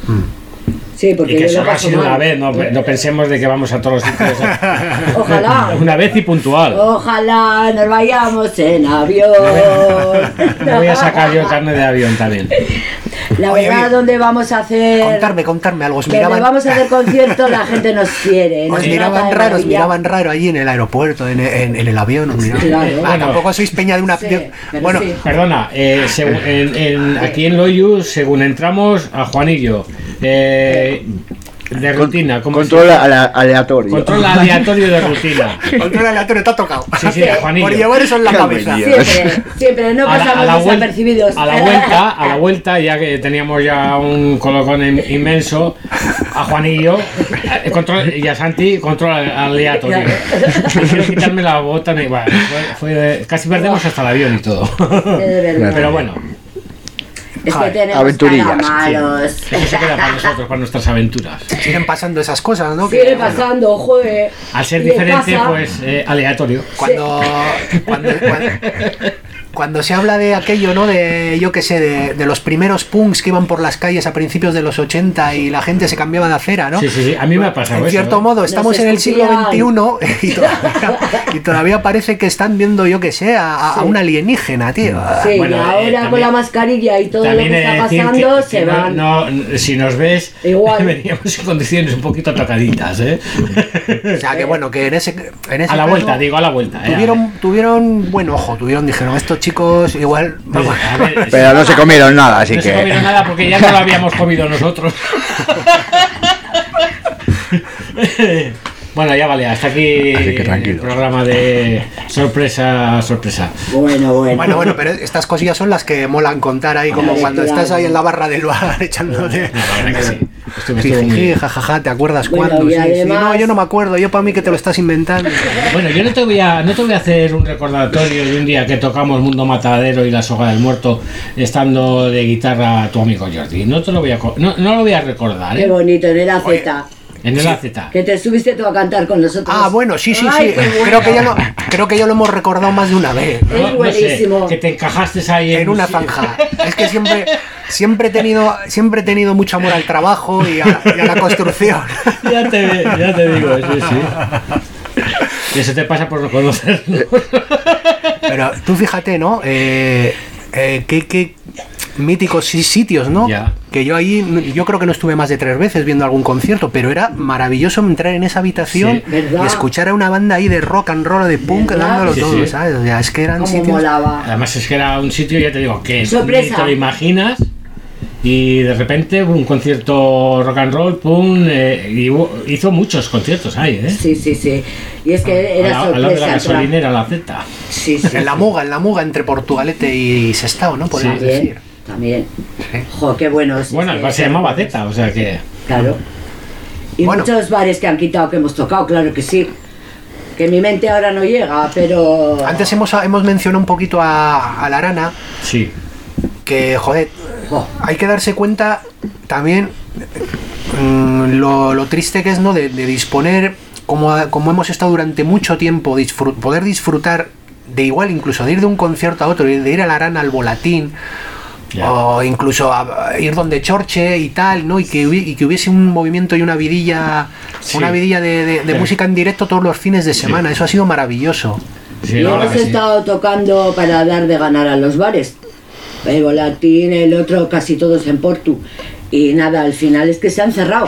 sí, porque Y que yo lo solo ha paso sido una mal. vez, no, no pensemos de que vamos a todos los sitios. Ojalá. Una vez y puntual. Ojalá nos vayamos en avión. Me voy a sacar yo el carnet de avión también. La Oye, verdad, oye, donde vamos a hacer. Contarme, contarme algo. Os Donde miraban, vamos a hacer conciertos, la gente nos quiere. Nos os trata miraban de raro, os maravilla. miraban raro allí en el aeropuerto, en, en- en el avión. Os miraban. Claro. Ah, Bueno. tampoco sois peña de una... Sí, de- pero bueno, sí. Perdona, eh, según- en- en- aquí en Loyu, según entramos a Juanillo, eh, de rutina, como Control ale- aleatorio. control aleatorio de rutina. control aleatorio, te ha tocado. Sí, sí, a Juanillo. Por llevar eso en la Qué cabeza. avenida. Siempre, siempre, no A la- pasamos a la vuel- desapercibidos. A la vuelta, a la vuelta, ya que teníamos ya un colocón in- inmenso, a Juanillo eh, control, y a Santi, control aleatorio. Quiero quitarme la bota, me- bueno, fue- fue- casi perdemos hasta el avión y todo. De verdad. Pero bueno, Es que Joder, tenemos aventurillas, cara sí, malos. eso se queda para nosotros, para nuestras aventuras. Siguen pasando esas cosas, ¿no? Sigue Que, pasando, joder. Al ser Y en diferente, casa, pues eh, aleatorio. Cuando, cuando, cuando, cuando se habla de aquello, ¿no? De, yo qué sé, de, de los primeros punks que iban por las calles a principios de los ochenta y la gente se cambiaba de acera, ¿no? Sí, sí, sí, a mí me ha pasado En eso. cierto ¿eh? modo, estamos en el siglo escupían. veintiuno y todavía, y todavía parece que están viendo, yo que sé, a, a un alienígena, tío. Sí, Bueno, y eh, ahora también- con la mascarilla y todo lo También que he de está decir pasando, que- se que no- van. no, si nos ves, Igual. veníamos en condiciones un poquito tocaditas, ¿eh? O sea, que bueno, que en ese, en ese A la caso vuelta, digo a la vuelta. ¿eh? Tuvieron, tuvieron buen ojo, tuvieron, dijeron, estos chicos igual... Pues, vamos, a ver, Pero no se comieron nada, así no se comieron que. nada porque ya no lo habíamos comido nosotros. Bueno, ya vale, hasta aquí Así que el tranquilos. programa de sorpresa, sorpresa. Bueno, bueno. Bueno, bueno, pero estas cosillas son las que molan contar ahí, como Ay, cuando claro. estás ahí en la barra del bar echándote... La verdad que sí. Estuvo- estuvo muy Jiji, bien. jajaja, ¿te acuerdas Bueno, cuándo? y Sí, sí, además- no, yo no me acuerdo, yo para mí que te lo estás inventando. Bueno, yo no te voy a no te voy a hacer un recordatorio de un día que tocamos Mundo Matadero y la Soga del Muerto estando de guitarra tu amigo Jordi. No te lo voy a co- no, no lo voy a recordar, Qué ¿eh? bonito, en el A Z. En el A Z. Que te subiste tú a cantar con nosotros. Ah, bueno, sí, sí, Ay, sí. qué bueno. Creo que ya lo, creo que ya lo hemos recordado más de una vez. Es No- no buenísimo. sé, que te encajaste ahí en, En una zanja. Es que siempre, siempre he tenido, siempre he tenido mucho amor al trabajo y a, y a la construcción. Ya te, ya te digo, sí, sí. Eso te pasa por no conocernos. Pero tú fíjate, ¿no? Eh, eh, qué, qué míticos sitios, ¿no? Ya. Que yo ahí, yo creo que no estuve más de tres veces viendo algún concierto, pero era maravilloso entrar en esa habitación Sí, ¿verdad? y escuchar a una banda ahí de rock and roll o de punk ¿Verdad? dándolo Sí, todo, sí. ¿sabes? O sea, es que eran Como sitios... molaba. Además es que era un sitio, ya te digo, que Sorpresa. ni te lo imaginas. Y de repente un concierto rock and roll, pum, eh, y hubo- hizo muchos conciertos ahí, ¿eh? Sí, sí, sí. Y es que A era la- al lado de la sorpresa. gasolinera, la Z. Sí, sí. En la muga, en la muga entre Portugalete y Sestao, ¿no? Podemos También, decir. también. Sí. Jo, qué bueno. sí, Bueno, sí, el bar se sí. llamaba Z, o sea que... Claro. Y Bueno. muchos bares que han quitado que hemos tocado, claro que sí. Que mi mente ahora no llega, pero... Antes hemos, hemos mencionado un poquito a, a la Arana, Sí. que, joder, Jo, hay que darse cuenta también mm, lo, lo triste que es, ¿no? De, de disponer, como, como hemos estado durante mucho tiempo, disfrut- poder disfrutar de igual, incluso de ir de un concierto a otro, de ir a la Arana al Volatín, Ya. o incluso a, a ir donde Chorche y tal, ¿no? Y que, hubi- y que hubiese un movimiento y una vidilla, Sí. una vidilla de, de- de Sí. música en directo todos los fines de semana. Eso ha sido maravilloso. Sí, y la verdad hemos que sí. estado tocando para dar de ganar a los bares. El Volatín, el otro, casi todos en Portu. Y nada, al final es que se han cerrado.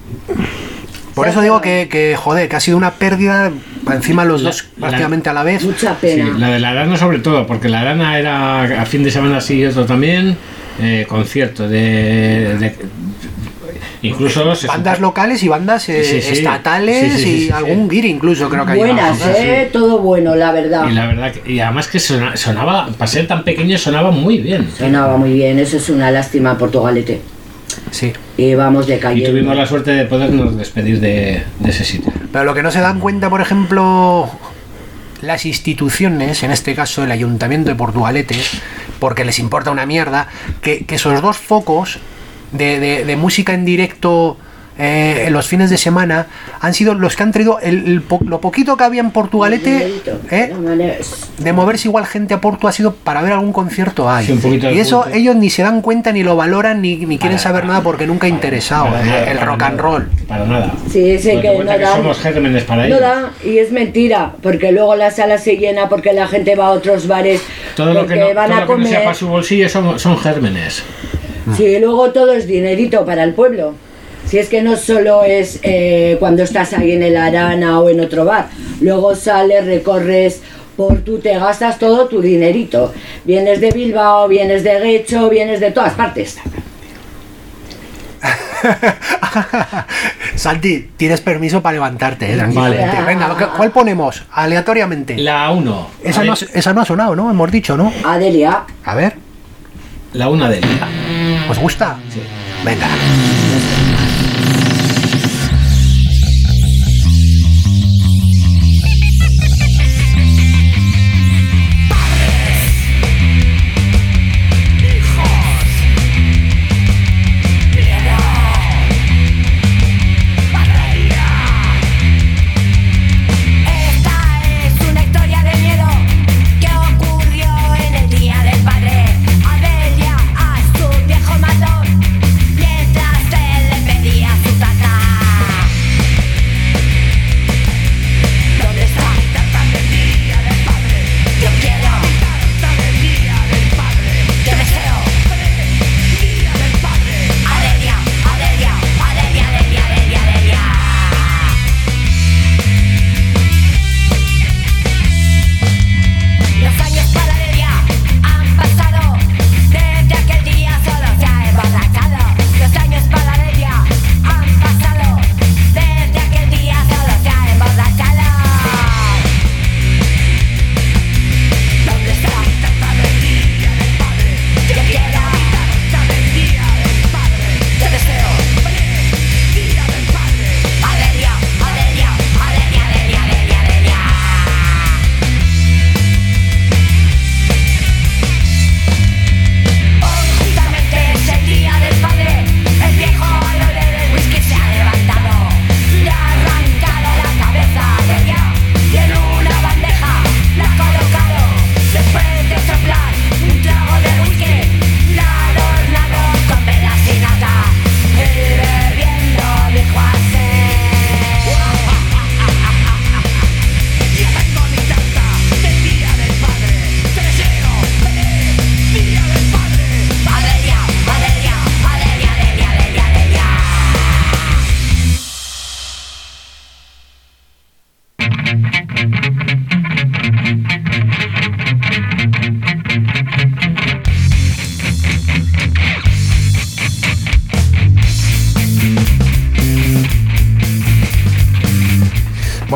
Por Se eso ha digo cerrado. que, que, joder, que ha sido una pérdida encima los La- dos la- prácticamente a la vez. Mucha Sí, pena. la de la Arana sobre todo, porque la Arana era a fin de semana sí y otro también, eh, concierto de, de- incluso se Bandas supo- locales y bandas eh, Sí, sí. estatales Sí, sí, sí, y sí, sí. algún guiri incluso creo que hay Buenas, abajo. ¿eh? Todo bueno, la verdad. y la verdad que- y además que sona- sonaba, para ser tan pequeño sonaba muy bien. Sonaba muy bien, eso es una lástima, Portugalete. Sí. Y vamos de Y calle. tuvimos la suerte de podernos despedir de, de ese sitio. Pero lo que no se dan cuenta, por ejemplo, las instituciones, en este caso el Ayuntamiento de Portugalete, porque les importa una mierda, que, que esos dos focos de, de- de música en directo eh, en los fines de semana han sido los que han traído el, el po- lo poquito que había en Portugalete, ¿eh? de moverse igual gente a Porto ha sido para ver algún concierto hay. Sí, un poquito de Y eso culto. ellos ni se dan cuenta, ni lo valoran, ni, ni quieren Para- saber nada porque nunca ha interesado Para eh, nada, el para rock and nada, roll. Para nada. Sí, sí, Date que cuenta no que dan. somos gérmenes para No ellos. da, y es mentira, porque luego la sala se llena porque la gente va a otros bares Todo lo porque que no, van todo a lo que no sea comer. para su bolsillo son, son gérmenes. Sí, luego todo es dinerito para el pueblo. Si es que no solo es eh, cuando estás ahí en el Arana o en otro bar, luego sales, recorres por tú, te gastas todo tu dinerito. Vienes de Bilbao, vienes de Guecho, vienes de todas partes. Santi, tienes permiso para levantarte, eh, tranquilo. Vale. Venga, ¿qué- ¿cuál ponemos? Aleatoriamente. La uno. Esa, no, ha- esa no ha sonado, ¿no? Hemos dicho, ¿no? Adelia, A ver, La una de Lila. ¿os gusta? Sí. Venga. Esta es una historia de miedo que ocurrió en el día del padre. Adelia a su viejo matón mientras él le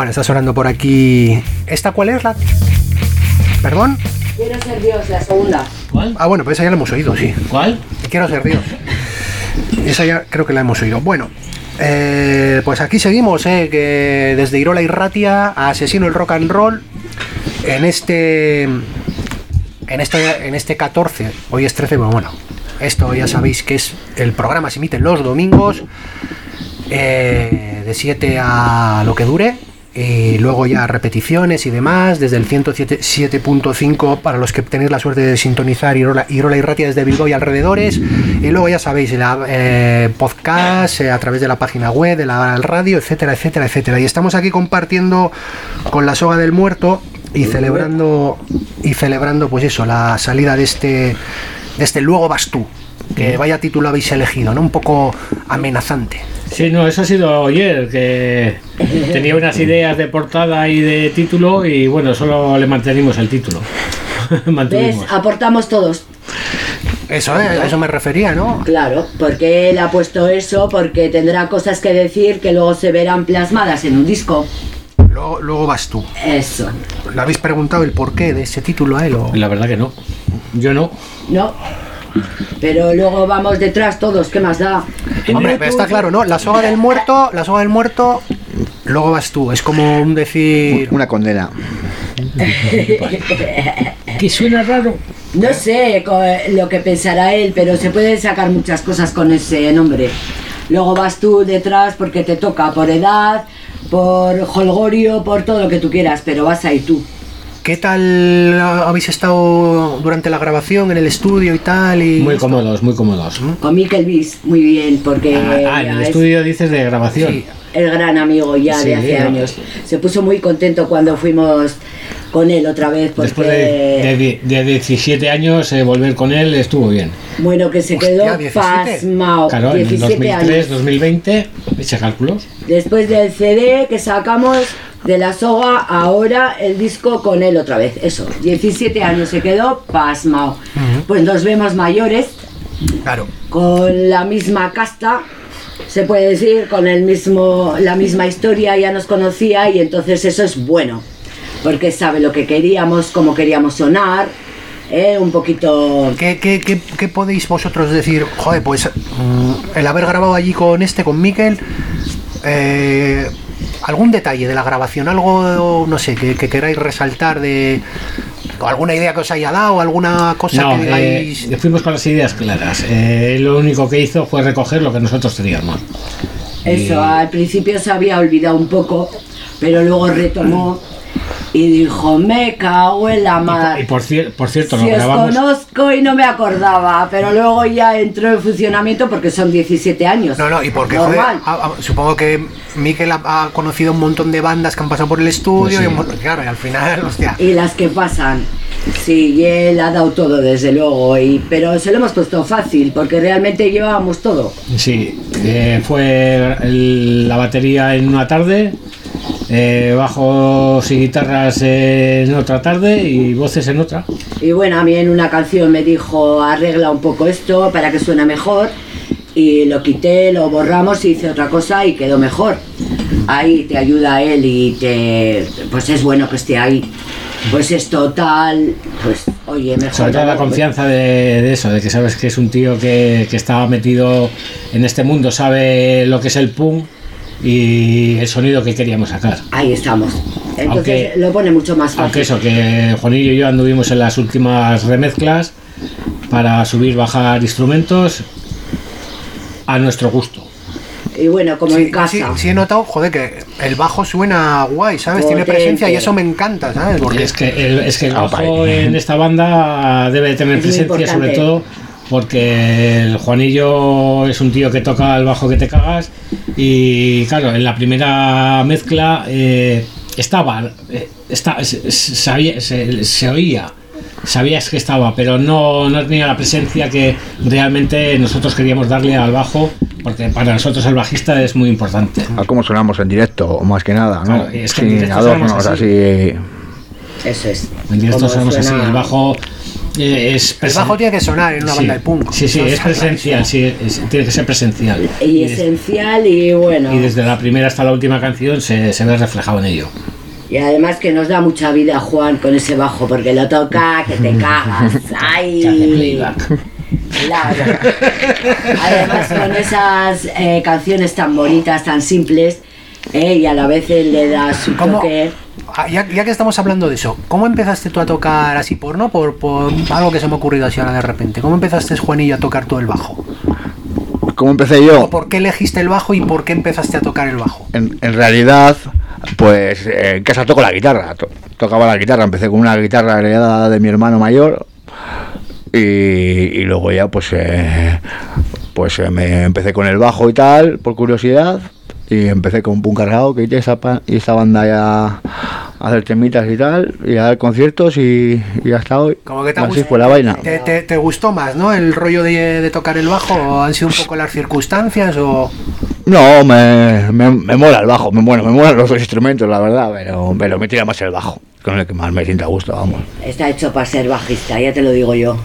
Bueno, está sonando por aquí. ¿Esta cuál es la? ¿Perdón? Quiero ser Dios, la segunda. ¿Cuál? Ah, bueno, pues esa ya la hemos oído, sí. ¿Cuál? Quiero ser Dios. Esa ya creo que la hemos oído. Bueno, eh, pues aquí seguimos, eh, que desde Irola y Ratia a Asesino el Rock and Roll en este en este en este catorce, hoy es trece, pero bueno, esto ya sabéis que es el programa, se emite los domingos eh, de siete a lo que dure. Y luego ya repeticiones y demás desde el ciento siete punto cinco para los que tenéis la suerte de sintonizar Irola, Irola y Ratia desde Bilbao y alrededores, y luego ya sabéis la eh, podcast eh, a través de la página web, de la radio, etcétera, etcétera, etcétera. Y estamos aquí compartiendo con la Soga del Muerto y celebrando y celebrando pues eso, la salida de este de este Luego vas tú, que vaya título habéis elegido, ¿no? Un poco amenazante. Sí, no, eso ha sido ayer, que tenía unas ideas de portada y de título y bueno, solo le mantenimos el título. ¿Ves? Aportamos todos. Eso, eh, a eso me refería, ¿no? Claro, porque él ha puesto eso, porque tendrá cosas que decir que luego se verán plasmadas en un disco. Luego, luego vas tú. Eso. ¿Le habéis preguntado el porqué de ese título a él? O? La verdad que no. Yo no. No. Pero luego vamos detrás todos, ¿qué más da? Hombre, pero está claro, ¿no? La soga del muerto, la soga del muerto, luego vas tú. Es como un decir... Una condena. Que suena raro. No sé co- lo que pensará él, pero se pueden sacar muchas cosas con ese nombre. Luego vas tú detrás porque te toca por edad, por holgorio, por todo lo que tú quieras, pero vas ahí tú. ¿Qué tal habéis estado durante la grabación en el estudio y tal? Y Muy esto? cómodos, muy cómodos. Con Mikel Bis, muy bien, porque Ah, ah, en ya el es estudio dices de grabación. Sí. el gran amigo ya Sí, de hace ¿no? años. Se puso muy contento cuando fuimos con él otra vez, porque Después de, de, de diecisiete años, eh, volver con él estuvo bien. bueno, que se Hostia, quedó diecisiete. pasmao. Claro, en el diecisiete dos mil tres, años. dos mil veinte, echa cálculos. Después del C D que sacamos de la soga, ahora el disco con él otra vez. Eso, diecisiete años se quedó pasmao. Ujú. Pues nos vemos mayores, Claro. con la misma casta, se puede decir, con el mismo, la misma historia, ya nos conocía y entonces eso es bueno, porque sabe lo que queríamos, cómo queríamos sonar, ¿eh? Un poquito... ¿Qué, qué, qué, qué podéis vosotros decir? Joder, pues mm, el haber grabado allí con este, con Mikel, eh, algún detalle de la grabación, algo, no sé, que, que queráis resaltar de... o alguna idea que os haya dado, alguna cosa No, que digáis... eh, fuimos con las ideas claras. Eh, lo único que hizo fue recoger lo que nosotros teníamos. Eso, Y- al principio se había olvidado un poco, pero luego retomó y dijo, me cago en la Y, mar. por, y por, cier- por cierto, Si lo os grabamos. conozco y no me acordaba, pero luego ya entró en funcionamiento porque son diecisiete años. No, no, y porque joder, Normal. a- a- supongo que Mikel ha, ha conocido un montón de bandas que han pasado por el estudio, Pues sí. y un mon- claro, y al final, hostia. Y las que pasan. Sí, y él ha dado todo, desde luego, y, pero se lo hemos puesto fácil, porque realmente llevábamos todo. Sí, eh, fue el- la batería en una tarde, eh, bajos y guitarras en otra tarde y voces en otra. Y bueno, a mí en una canción me dijo, arregla un poco esto para que suene mejor, y lo quité, lo borramos y hice otra cosa y quedó mejor. Ahí te ayuda él y te... pues es bueno que esté ahí. Pues es total, pues oye, mejor. Sobre todo la confianza de, de eso, de que sabes que es un tío que, que estaba metido en este mundo, sabe lo que es el punk y el sonido que queríamos sacar. Ahí estamos. Entonces Aunque- lo pone mucho más fácil. Aunque eso, que Juanillo y yo anduvimos en las últimas remezclas para subir, bajar instrumentos a nuestro gusto. Y bueno, como Sí, en casa. sí, sí he notado, joder, que el bajo suena guay, ¿sabes? Tiene Potente. presencia y eso me encanta, ¿sabes? Porque Porque es que el, es que el Ah, bajo vale. en esta banda debe de tener Es muy presencia, sobre importante. todo porque el Juanillo es un tío que toca el bajo que te cagas y claro, en la primera mezcla eh, estaba, eh, está, se, se- sabía- se- se oía, sabías que estaba, pero no, no tenía la presencia que realmente nosotros queríamos darle al bajo, porque para nosotros el bajista es muy importante. A cómo sonamos en directo, más que nada, ¿no? Claro, es que en Sin directo adornos, sonamos así. así. Eso es. En directo Como sonamos así, suena- el bajo Eh, es El bajo tiene que sonar en una sí, banda de punk. Sí, sí, Eso es está presencial, sí, es- tiene que ser presencial. Y Y, des- esencial y bueno. y desde la primera hasta la última canción se, se ve reflejado en ello. Y además que nos da mucha vida Juan con ese bajo, porque lo toca que te cagas. Se hace ¡Ay! playback. Claro. Además con esas eh, canciones tan bonitas, tan simples, eh, y a la vez él le da su ¿Cómo? toque. Ah, Ya, ya que estamos hablando de eso, ¿cómo empezaste tú a tocar así por no? Por, por algo que se me ha ocurrido así ahora de repente. ¿Cómo empezaste, Juanillo, a tocar tú el bajo? ¿Cómo empecé yo? ¿O por qué elegiste el bajo y por qué empezaste a tocar el bajo? En, en realidad, pues eh, en casa toco la guitarra. To- tocaba la guitarra, empecé con una guitarra heredada de mi hermano mayor y, y luego ya pues eh, pues eh, me empecé con el bajo y tal, por curiosidad, y empecé con Punk Cargado, que esa, pa- y esa banda ya a hacer temitas y tal, y a dar conciertos y, y hasta hoy. Como que te, Así gust- fue la vaina. te, te- te gustó más, ¿no? El rollo de, de tocar el bajo, ¿o han sido un poco las circunstancias o...? No, me, me, me mola el bajo, me, bueno, me molan los dos instrumentos, la verdad, pero, pero me tira más el bajo, con el que más me sienta a gusto, vamos. Está hecho para ser bajista, ya te lo digo yo.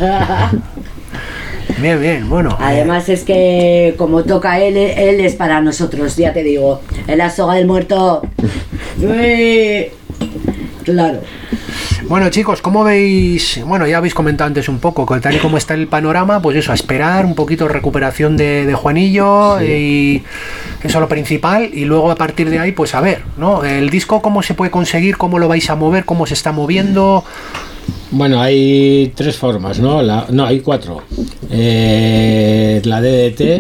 Bien, bien, bueno. Además es que como toca él, él es para nosotros, ya te digo. En la soga del muerto. Uy. Claro. Bueno, chicos, ¿cómo veis? Bueno, ya habéis comentado antes un poco, que tal y como está el panorama, pues eso, a esperar un poquito recuperación de, de Juanillo, y eso es lo principal, y luego a partir de ahí, pues a ver, ¿no? El disco, ¿cómo se puede conseguir? ¿Cómo lo vais a mover? ¿Cómo se está moviendo? Bueno, hay tres formas, ¿no? La, no, hay cuatro. Eh, la D D T,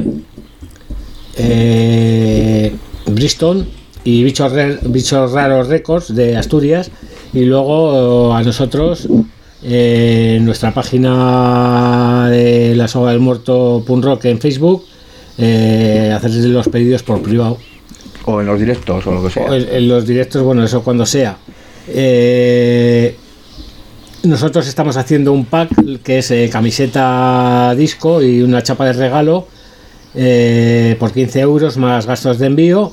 eh, Bristol y Bichos, Re- Bichos Raros Records de Asturias. Y luego a nosotros, eh, en nuestra página de La Soga del Muerto Punk Rock en Facebook, eh, hacer los pedidos por privado. O en los directos o lo que sea. O en, en los directos, bueno, eso cuando sea. Eh, nosotros estamos haciendo un pack que es eh, camiseta disco y una chapa de regalo eh, por quince euros más gastos de envío,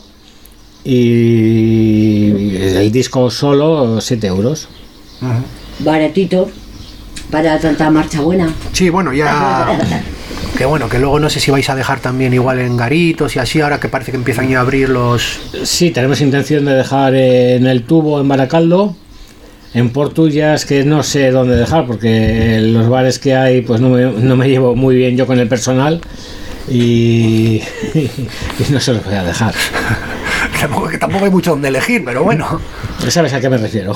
y el disco solo siete euros. Baratito. Para tanta marcha buena. Sí, bueno, ya... Que bueno, que luego no sé si vais a dejar también igual en garitos y así, ahora que parece que empiezan ya a abrir los... Sí, tenemos intención de dejar en el Tubo en Baracaldo, en Portullas, que no sé dónde dejar porque los bares que hay pues no me, no me llevo muy bien yo con el personal y, y no se los voy a dejar. Tampoco, que tampoco hay mucho donde elegir, pero bueno. ¿Sabes a qué me refiero?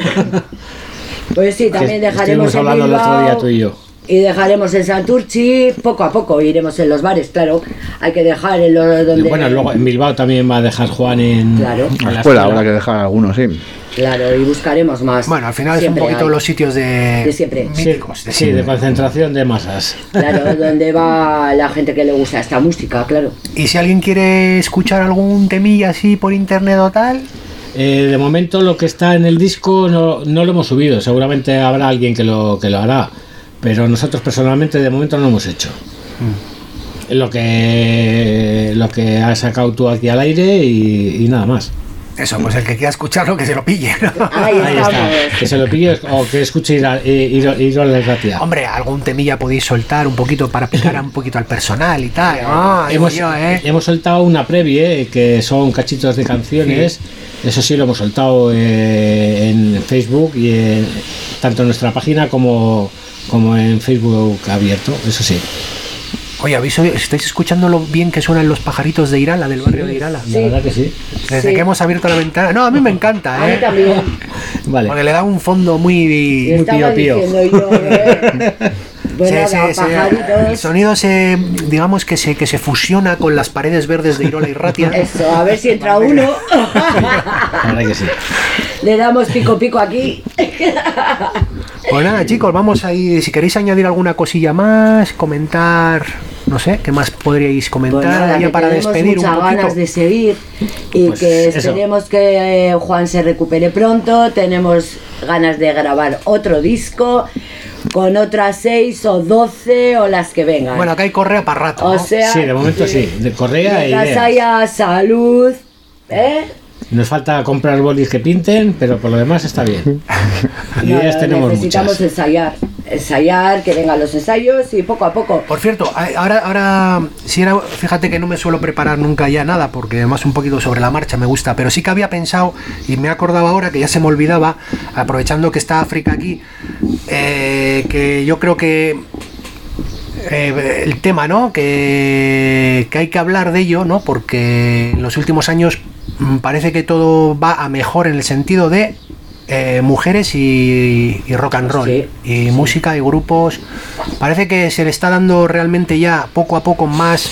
Pues sí, también Que dejaremos estuvimos en hablando el otro día Bilbao tú y yo. y dejaremos en Santurchi, poco a poco iremos en los bares, claro. Hay que dejar en los donde... Bueno, luego en Bilbao también va a dejar Juan en, Claro. en La la escuela escuela. habrá que dejar algunos, sí. Claro, y buscaremos más. Bueno, al final Siempre es un poquito hay. los sitios de... De siempre. Sí, míticos. de sí, siempre. de concentración de masas. Claro, donde va la gente que le gusta esta música, claro. Y si alguien quiere escuchar algún temilla así por internet o tal... Eh, de momento lo que está en el disco no, no lo hemos subido, seguramente habrá alguien que lo, que lo hará, pero nosotros personalmente de momento no lo hemos hecho. Mm. Lo que lo que has sacado tú aquí al aire y, y nada más. Eso, pues el que quiera escucharlo, que se lo pille, ¿no? Ahí Ahí estamos. está, que se lo pille o que escuche ir a, ir, ir a la gratia. Hombre, algún temilla podéis soltar un poquito para picar un poquito al personal y tal. Ah, digo hemos, yo, ¿eh? hemos soltado una previa eh, que son cachitos de canciones. Eso sí lo hemos soltado eh, en Facebook y en, tanto en nuestra página como, como en Facebook abierto, eso sí. Oye, ¿habéis oído- ¿estáis escuchando lo bien que suenan los pajaritos de Irala, del barrio de Irala? La verdad que sí. Desde Sí. que hemos abierto la ventana. No, a mí me encanta, A mí ¿eh? también. Vale. Porque le da un fondo Y muy... estaba pío, pío. diciendo yo, ¿eh? Pues se- nada, se- se- el pajaritos. sonido se, digamos que se, que se fusiona con las paredes verdes de Irola y Ratia. Eso, a ver si entra uno. La verdad que sí. Le damos pico pico aquí. Pues nada, chicos, vamos a ir. Si queréis añadir alguna cosilla más, comentar, no sé, ¿qué más podríais comentar Pues nada, ya que para tenemos despedir un muchas poquito? ganas de seguir y Pues que eso. esperemos que eh, Juan se recupere pronto. Tenemos ganas de grabar otro disco con otras seis o doce o las que vengan. Bueno, acá hay correa para rato, o ¿no? sea, Sí, de momento sí. De correa e mientras ideas. haya salud, ¿eh? Nos falta comprar bolis que pinten, pero por lo demás está bien. Ideas Nada, tenemos necesitamos muchas. ensayar. ensayar, que vengan los ensayos y poco a poco. Por cierto, ahora, ahora si era, fíjate que no me suelo preparar nunca ya nada, porque además un poquito sobre la marcha me gusta, pero sí que había pensado, y me he acordado ahora que ya se me olvidaba, aprovechando que está África aquí, eh, que yo creo que eh, el tema, ¿no? Que, que hay que hablar de ello, ¿no? Porque en los últimos años parece que todo va a mejor en el sentido de Eh, mujeres y, y rock and roll, sí, y sí. música y grupos. Parece que se le está dando realmente ya poco a poco más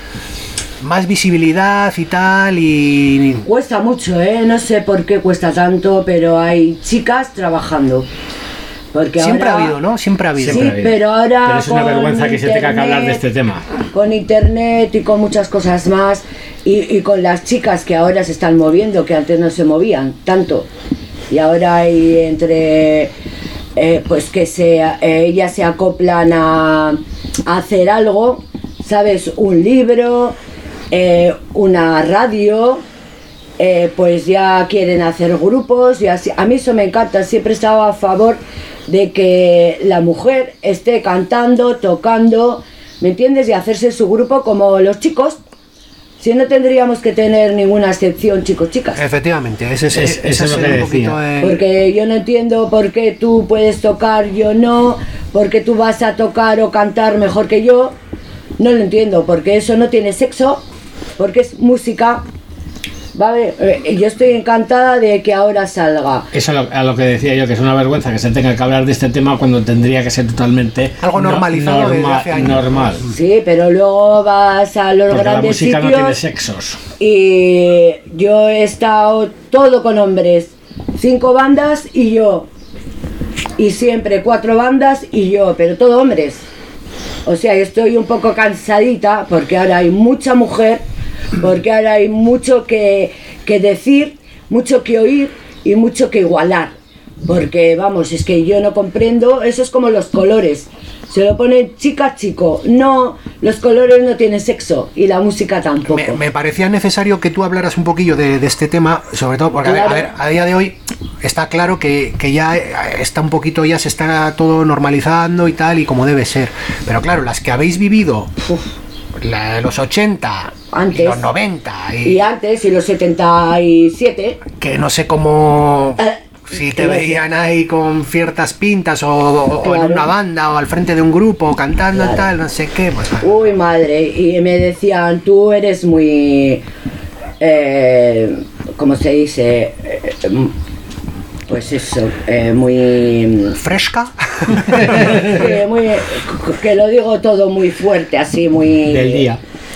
más visibilidad y tal, y Cuesta mucho, ¿eh? No sé por qué cuesta tanto, pero hay chicas trabajando. Porque siempre ahora, ha habido, ¿no? Siempre ha habido. Sí, Siempre ha habido. pero ahora Pero es una con vergüenza que se tenga que hablar de este tema. Con internet y con muchas cosas más, y, y con las chicas que ahora se están moviendo, que antes no se movían tanto. Y ahora hay entre eh, pues que se, eh, ellas se acoplan a, a hacer algo, ¿sabes? Un libro, eh, una radio, eh, pues ya quieren hacer grupos, y así. A mí eso me encanta, siempre he estado a favor de que la mujer esté cantando, tocando, ¿me entiendes? Y hacerse su grupo como los chicos. Si no tendríamos que tener ninguna excepción, chicos, chicas. Efectivamente, ese es, Es- ese eso es es lo que un poquito decía. el- Porque yo no entiendo por qué tú puedes tocar, yo no, porque tú vas a tocar o cantar mejor que yo. No lo entiendo, porque eso no tiene sexo, porque es música. ¿Vale? Eh, Yo estoy encantada de que ahora salga. Eso a lo, a lo que decía yo, que es una vergüenza que se tenga que hablar de este tema cuando tendría que ser totalmente Algo no- normalizado desde norma- hace años. normal. Sí, pero luego vas a los Porque la grandes música sitios no tiene sexos. y yo he estado todo con hombres. Cinco bandas y yo. Y siempre cuatro bandas y yo, pero todo hombres. O sea, yo estoy un poco cansadita porque ahora hay mucha mujer, porque ahora hay mucho que, que decir, mucho que oír y mucho que igualar. Porque vamos, es que yo no comprendo, eso es como los colores. Se lo ponen chica, chico. No, los colores no tienen sexo y la música tampoco. Me, me parecía necesario que tú hablaras un poquillo de, de este tema, sobre todo porque a ver, Claro. a, ver, a día de hoy está claro que, que ya está un poquito, ya se está todo normalizando y tal, y como debe ser. Pero claro, las que habéis vivido la de los ochenta, Antes. y los noventa, y, Y antes, y los setenta y siete, que no sé cómo... eh, Si te que no sé. veían ahí con ciertas pintas o, o- o en Claro. una banda o al frente de un grupo cantando y Claro. tal, no sé qué, pues Uy, madre, y me decían, tú eres muy, eh, ¿cómo se dice? Eh, Pues eso, eh, muy, fresca. eh, muy, que lo digo todo muy fuerte, así, muy... Del día.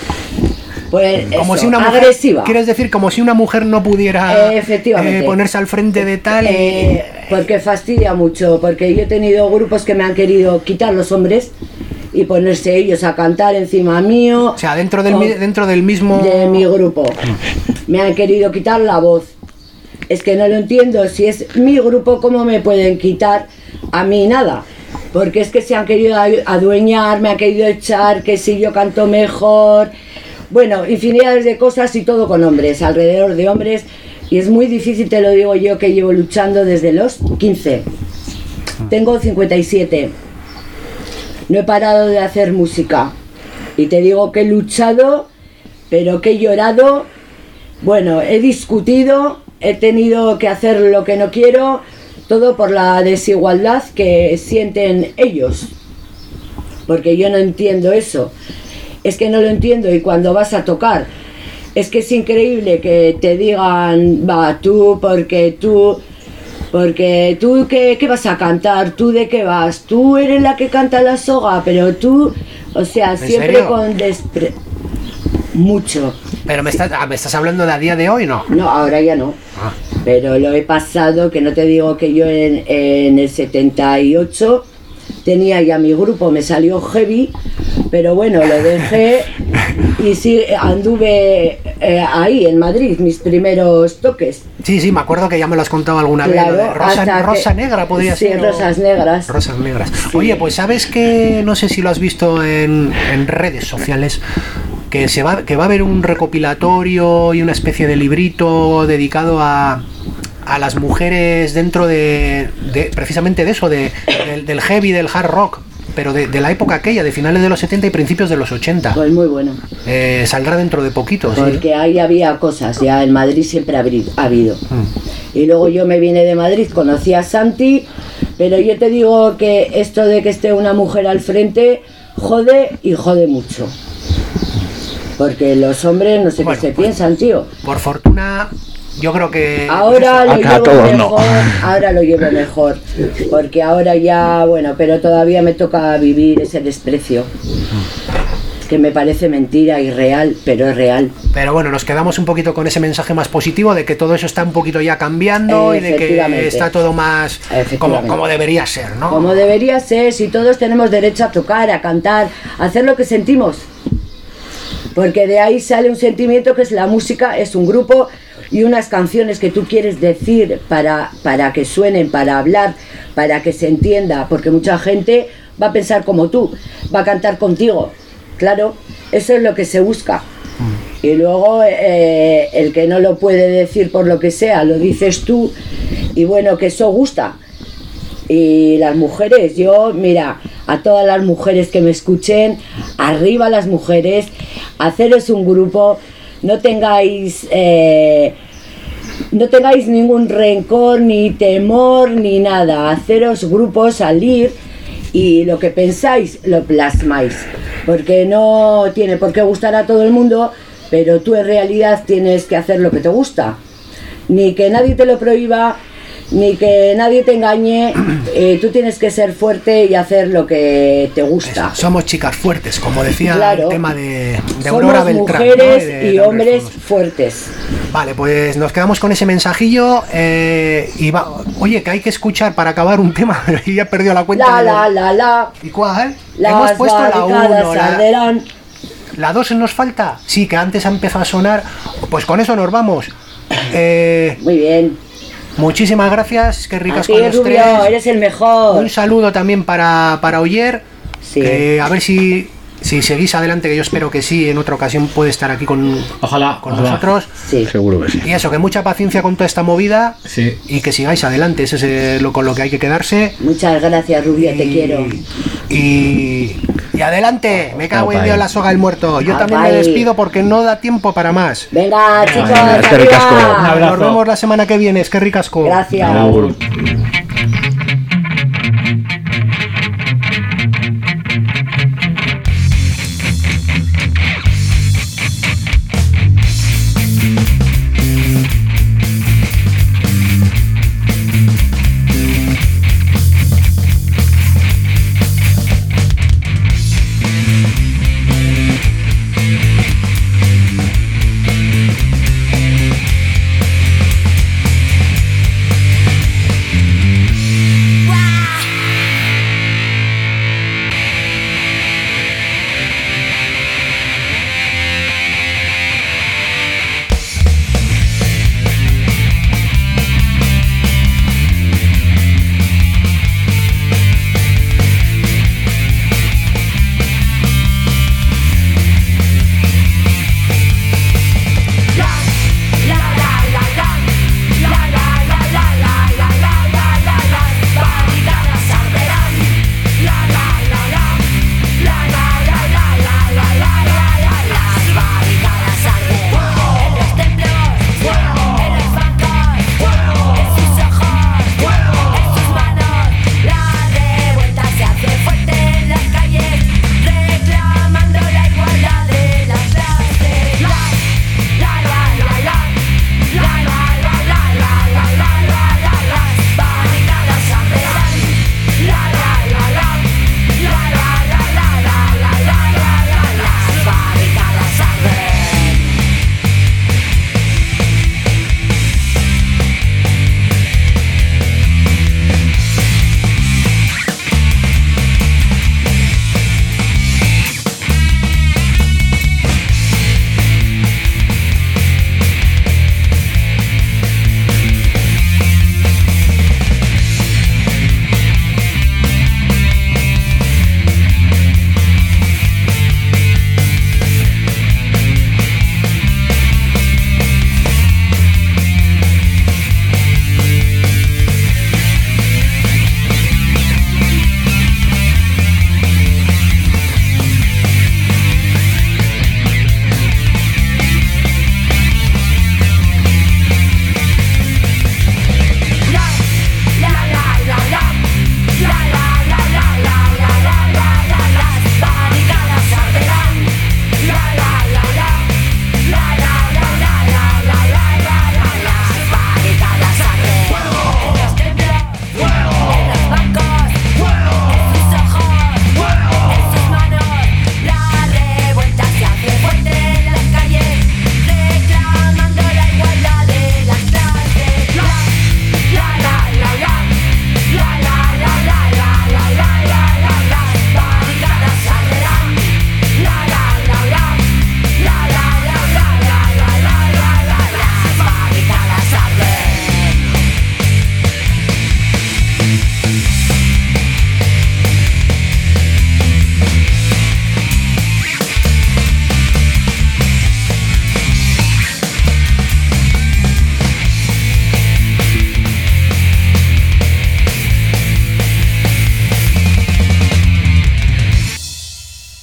Pues Como eso, si una mujer, agresiva. quieres decir, como si una mujer no pudiera Eh, efectivamente. eh, ponerse al frente de tal y- Eh, porque fastidia mucho, porque yo he tenido grupos que me han querido quitar los hombres y ponerse ellos a cantar encima mío. o sea, dentro del, o mi- dentro del mismo... de mi grupo. Me han querido quitar la voz. Es que no lo entiendo, si es mi grupo, ¿cómo me pueden quitar a mí nada? Porque es que se han querido adu- adueñar, me han querido echar, que si yo canto mejor... Bueno, infinidades de cosas y todo con hombres, alrededor de hombres, y es muy difícil, te lo digo yo, que llevo luchando desde los quince. Tengo cincuenta y siete. No he parado de hacer música. Y te digo que he luchado, pero que he llorado. Bueno, he discutido, he tenido que hacer lo que no quiero, todo por la desigualdad que sienten ellos. Porque yo no entiendo eso. Es que no lo entiendo, y cuando vas a tocar, es que es increíble que te digan, va, tú, porque tú, porque tú, ¿qué, qué vas a cantar? ¿Tú de qué vas? Tú eres la que canta la soga, pero tú, o sea, siempre serio? con despre... Mucho. Pero me estás, ah, me estás hablando de a día de hoy, ¿no? No, ahora ya no. Ah. Pero lo he pasado, que no te digo que yo en, en el setenta y ocho tenía ya mi grupo, me salió heavy, pero bueno, lo dejé y sí, anduve eh, ahí en Madrid, mis primeros toques. Sí, sí, me acuerdo que ya me lo has contado alguna vez. Claro, Lo de rosa, hasta rosa que- negra podría sí, ser. o- rosas negras. Rosas negras. Oye, pues sabes que, no sé si lo has visto en, en redes sociales, que se va, que va a haber un recopilatorio y una especie de librito dedicado a, a las mujeres dentro de, de precisamente de eso, de, del, del heavy, del hard rock, pero de, de la época aquella, de finales de los setenta y principios de los ochenta. Pues muy bueno. Eh, saldrá dentro de poquito, porque sí. ahí había cosas, ya en Madrid siempre ha habido. Ha habido. Mm. Y luego yo me vine de Madrid, conocí a Santi, pero yo te digo que esto de que esté una mujer al frente jode y jode mucho. Porque los hombres no sé bueno, qué se pues, piensan, tío. Por fortuna, yo creo que... Ahora lo llevo todos, mejor, no. ahora lo llevo mejor. Porque ahora ya, bueno, pero todavía me toca vivir ese desprecio. Que me parece mentira y real, pero es real. Pero bueno, nos quedamos un poquito con ese mensaje más positivo de que todo eso está un poquito ya cambiando y de que está todo más como, como debería ser, ¿no? Como debería ser, si todos tenemos derecho a tocar, a cantar, a hacer lo que sentimos. Porque de ahí sale un sentimiento que es la música, es un grupo y unas canciones que tú quieres decir para, para que suenen, para hablar, para que se entienda, porque mucha gente va a pensar como tú, va a cantar contigo. Claro, eso es lo que se busca. Y luego eh, el que no lo puede decir por lo que sea, lo dices tú, y bueno, que eso gusta. Y las mujeres, yo, mira, a todas las mujeres que me escuchen, arriba las mujeres, haceros un grupo, no tengáis eh, no tengáis ningún rencor, ni temor, ni nada, haceros grupos, salir y lo que pensáis lo plasmáis, porque no tiene por qué gustar a todo el mundo, pero tú en realidad tienes que hacer lo que te gusta, ni que nadie te lo prohíba, ni que nadie te engañe, eh, tú tienes que ser fuerte y hacer lo que te gusta. Eso, somos chicas fuertes, como decía claro, el tema de, de Aurora Beltrán. Somos mujeres, ¿no? y, de, y hombres fuertes. Vale, pues nos quedamos con ese mensajillo eh, y va, oye, que hay que escuchar para acabar un tema, y ya he perdido la cuenta. La, de la, la, la. ¿Y cuál? Las Hemos puesto la uno, la... ¿La dos nos falta? Sí, que antes ha empezado a sonar. Pues con eso nos vamos. Eh, Muy bien. Muchísimas gracias, qué ricas con los Rubio, tres. Eres el mejor. Un saludo también para, para Oyer. Sí. Que a ver si, si seguís adelante, que yo espero que sí, en otra ocasión puede estar aquí con, ojalá, con ojalá. nosotros. Sí. Seguro que sí. Y eso, que mucha paciencia con toda esta movida. Sí. Y que sigáis adelante, eso es eh, lo, con lo que hay que quedarse. Muchas gracias, Rubio, y, te quiero. Y, y adelante, me cago en Dios la soga del muerto. Yo ah, también bye. me despido porque no da tiempo para más. Venga, chicos, es que ricasco. Nos vemos la semana que viene, es que ricasco. Gracias.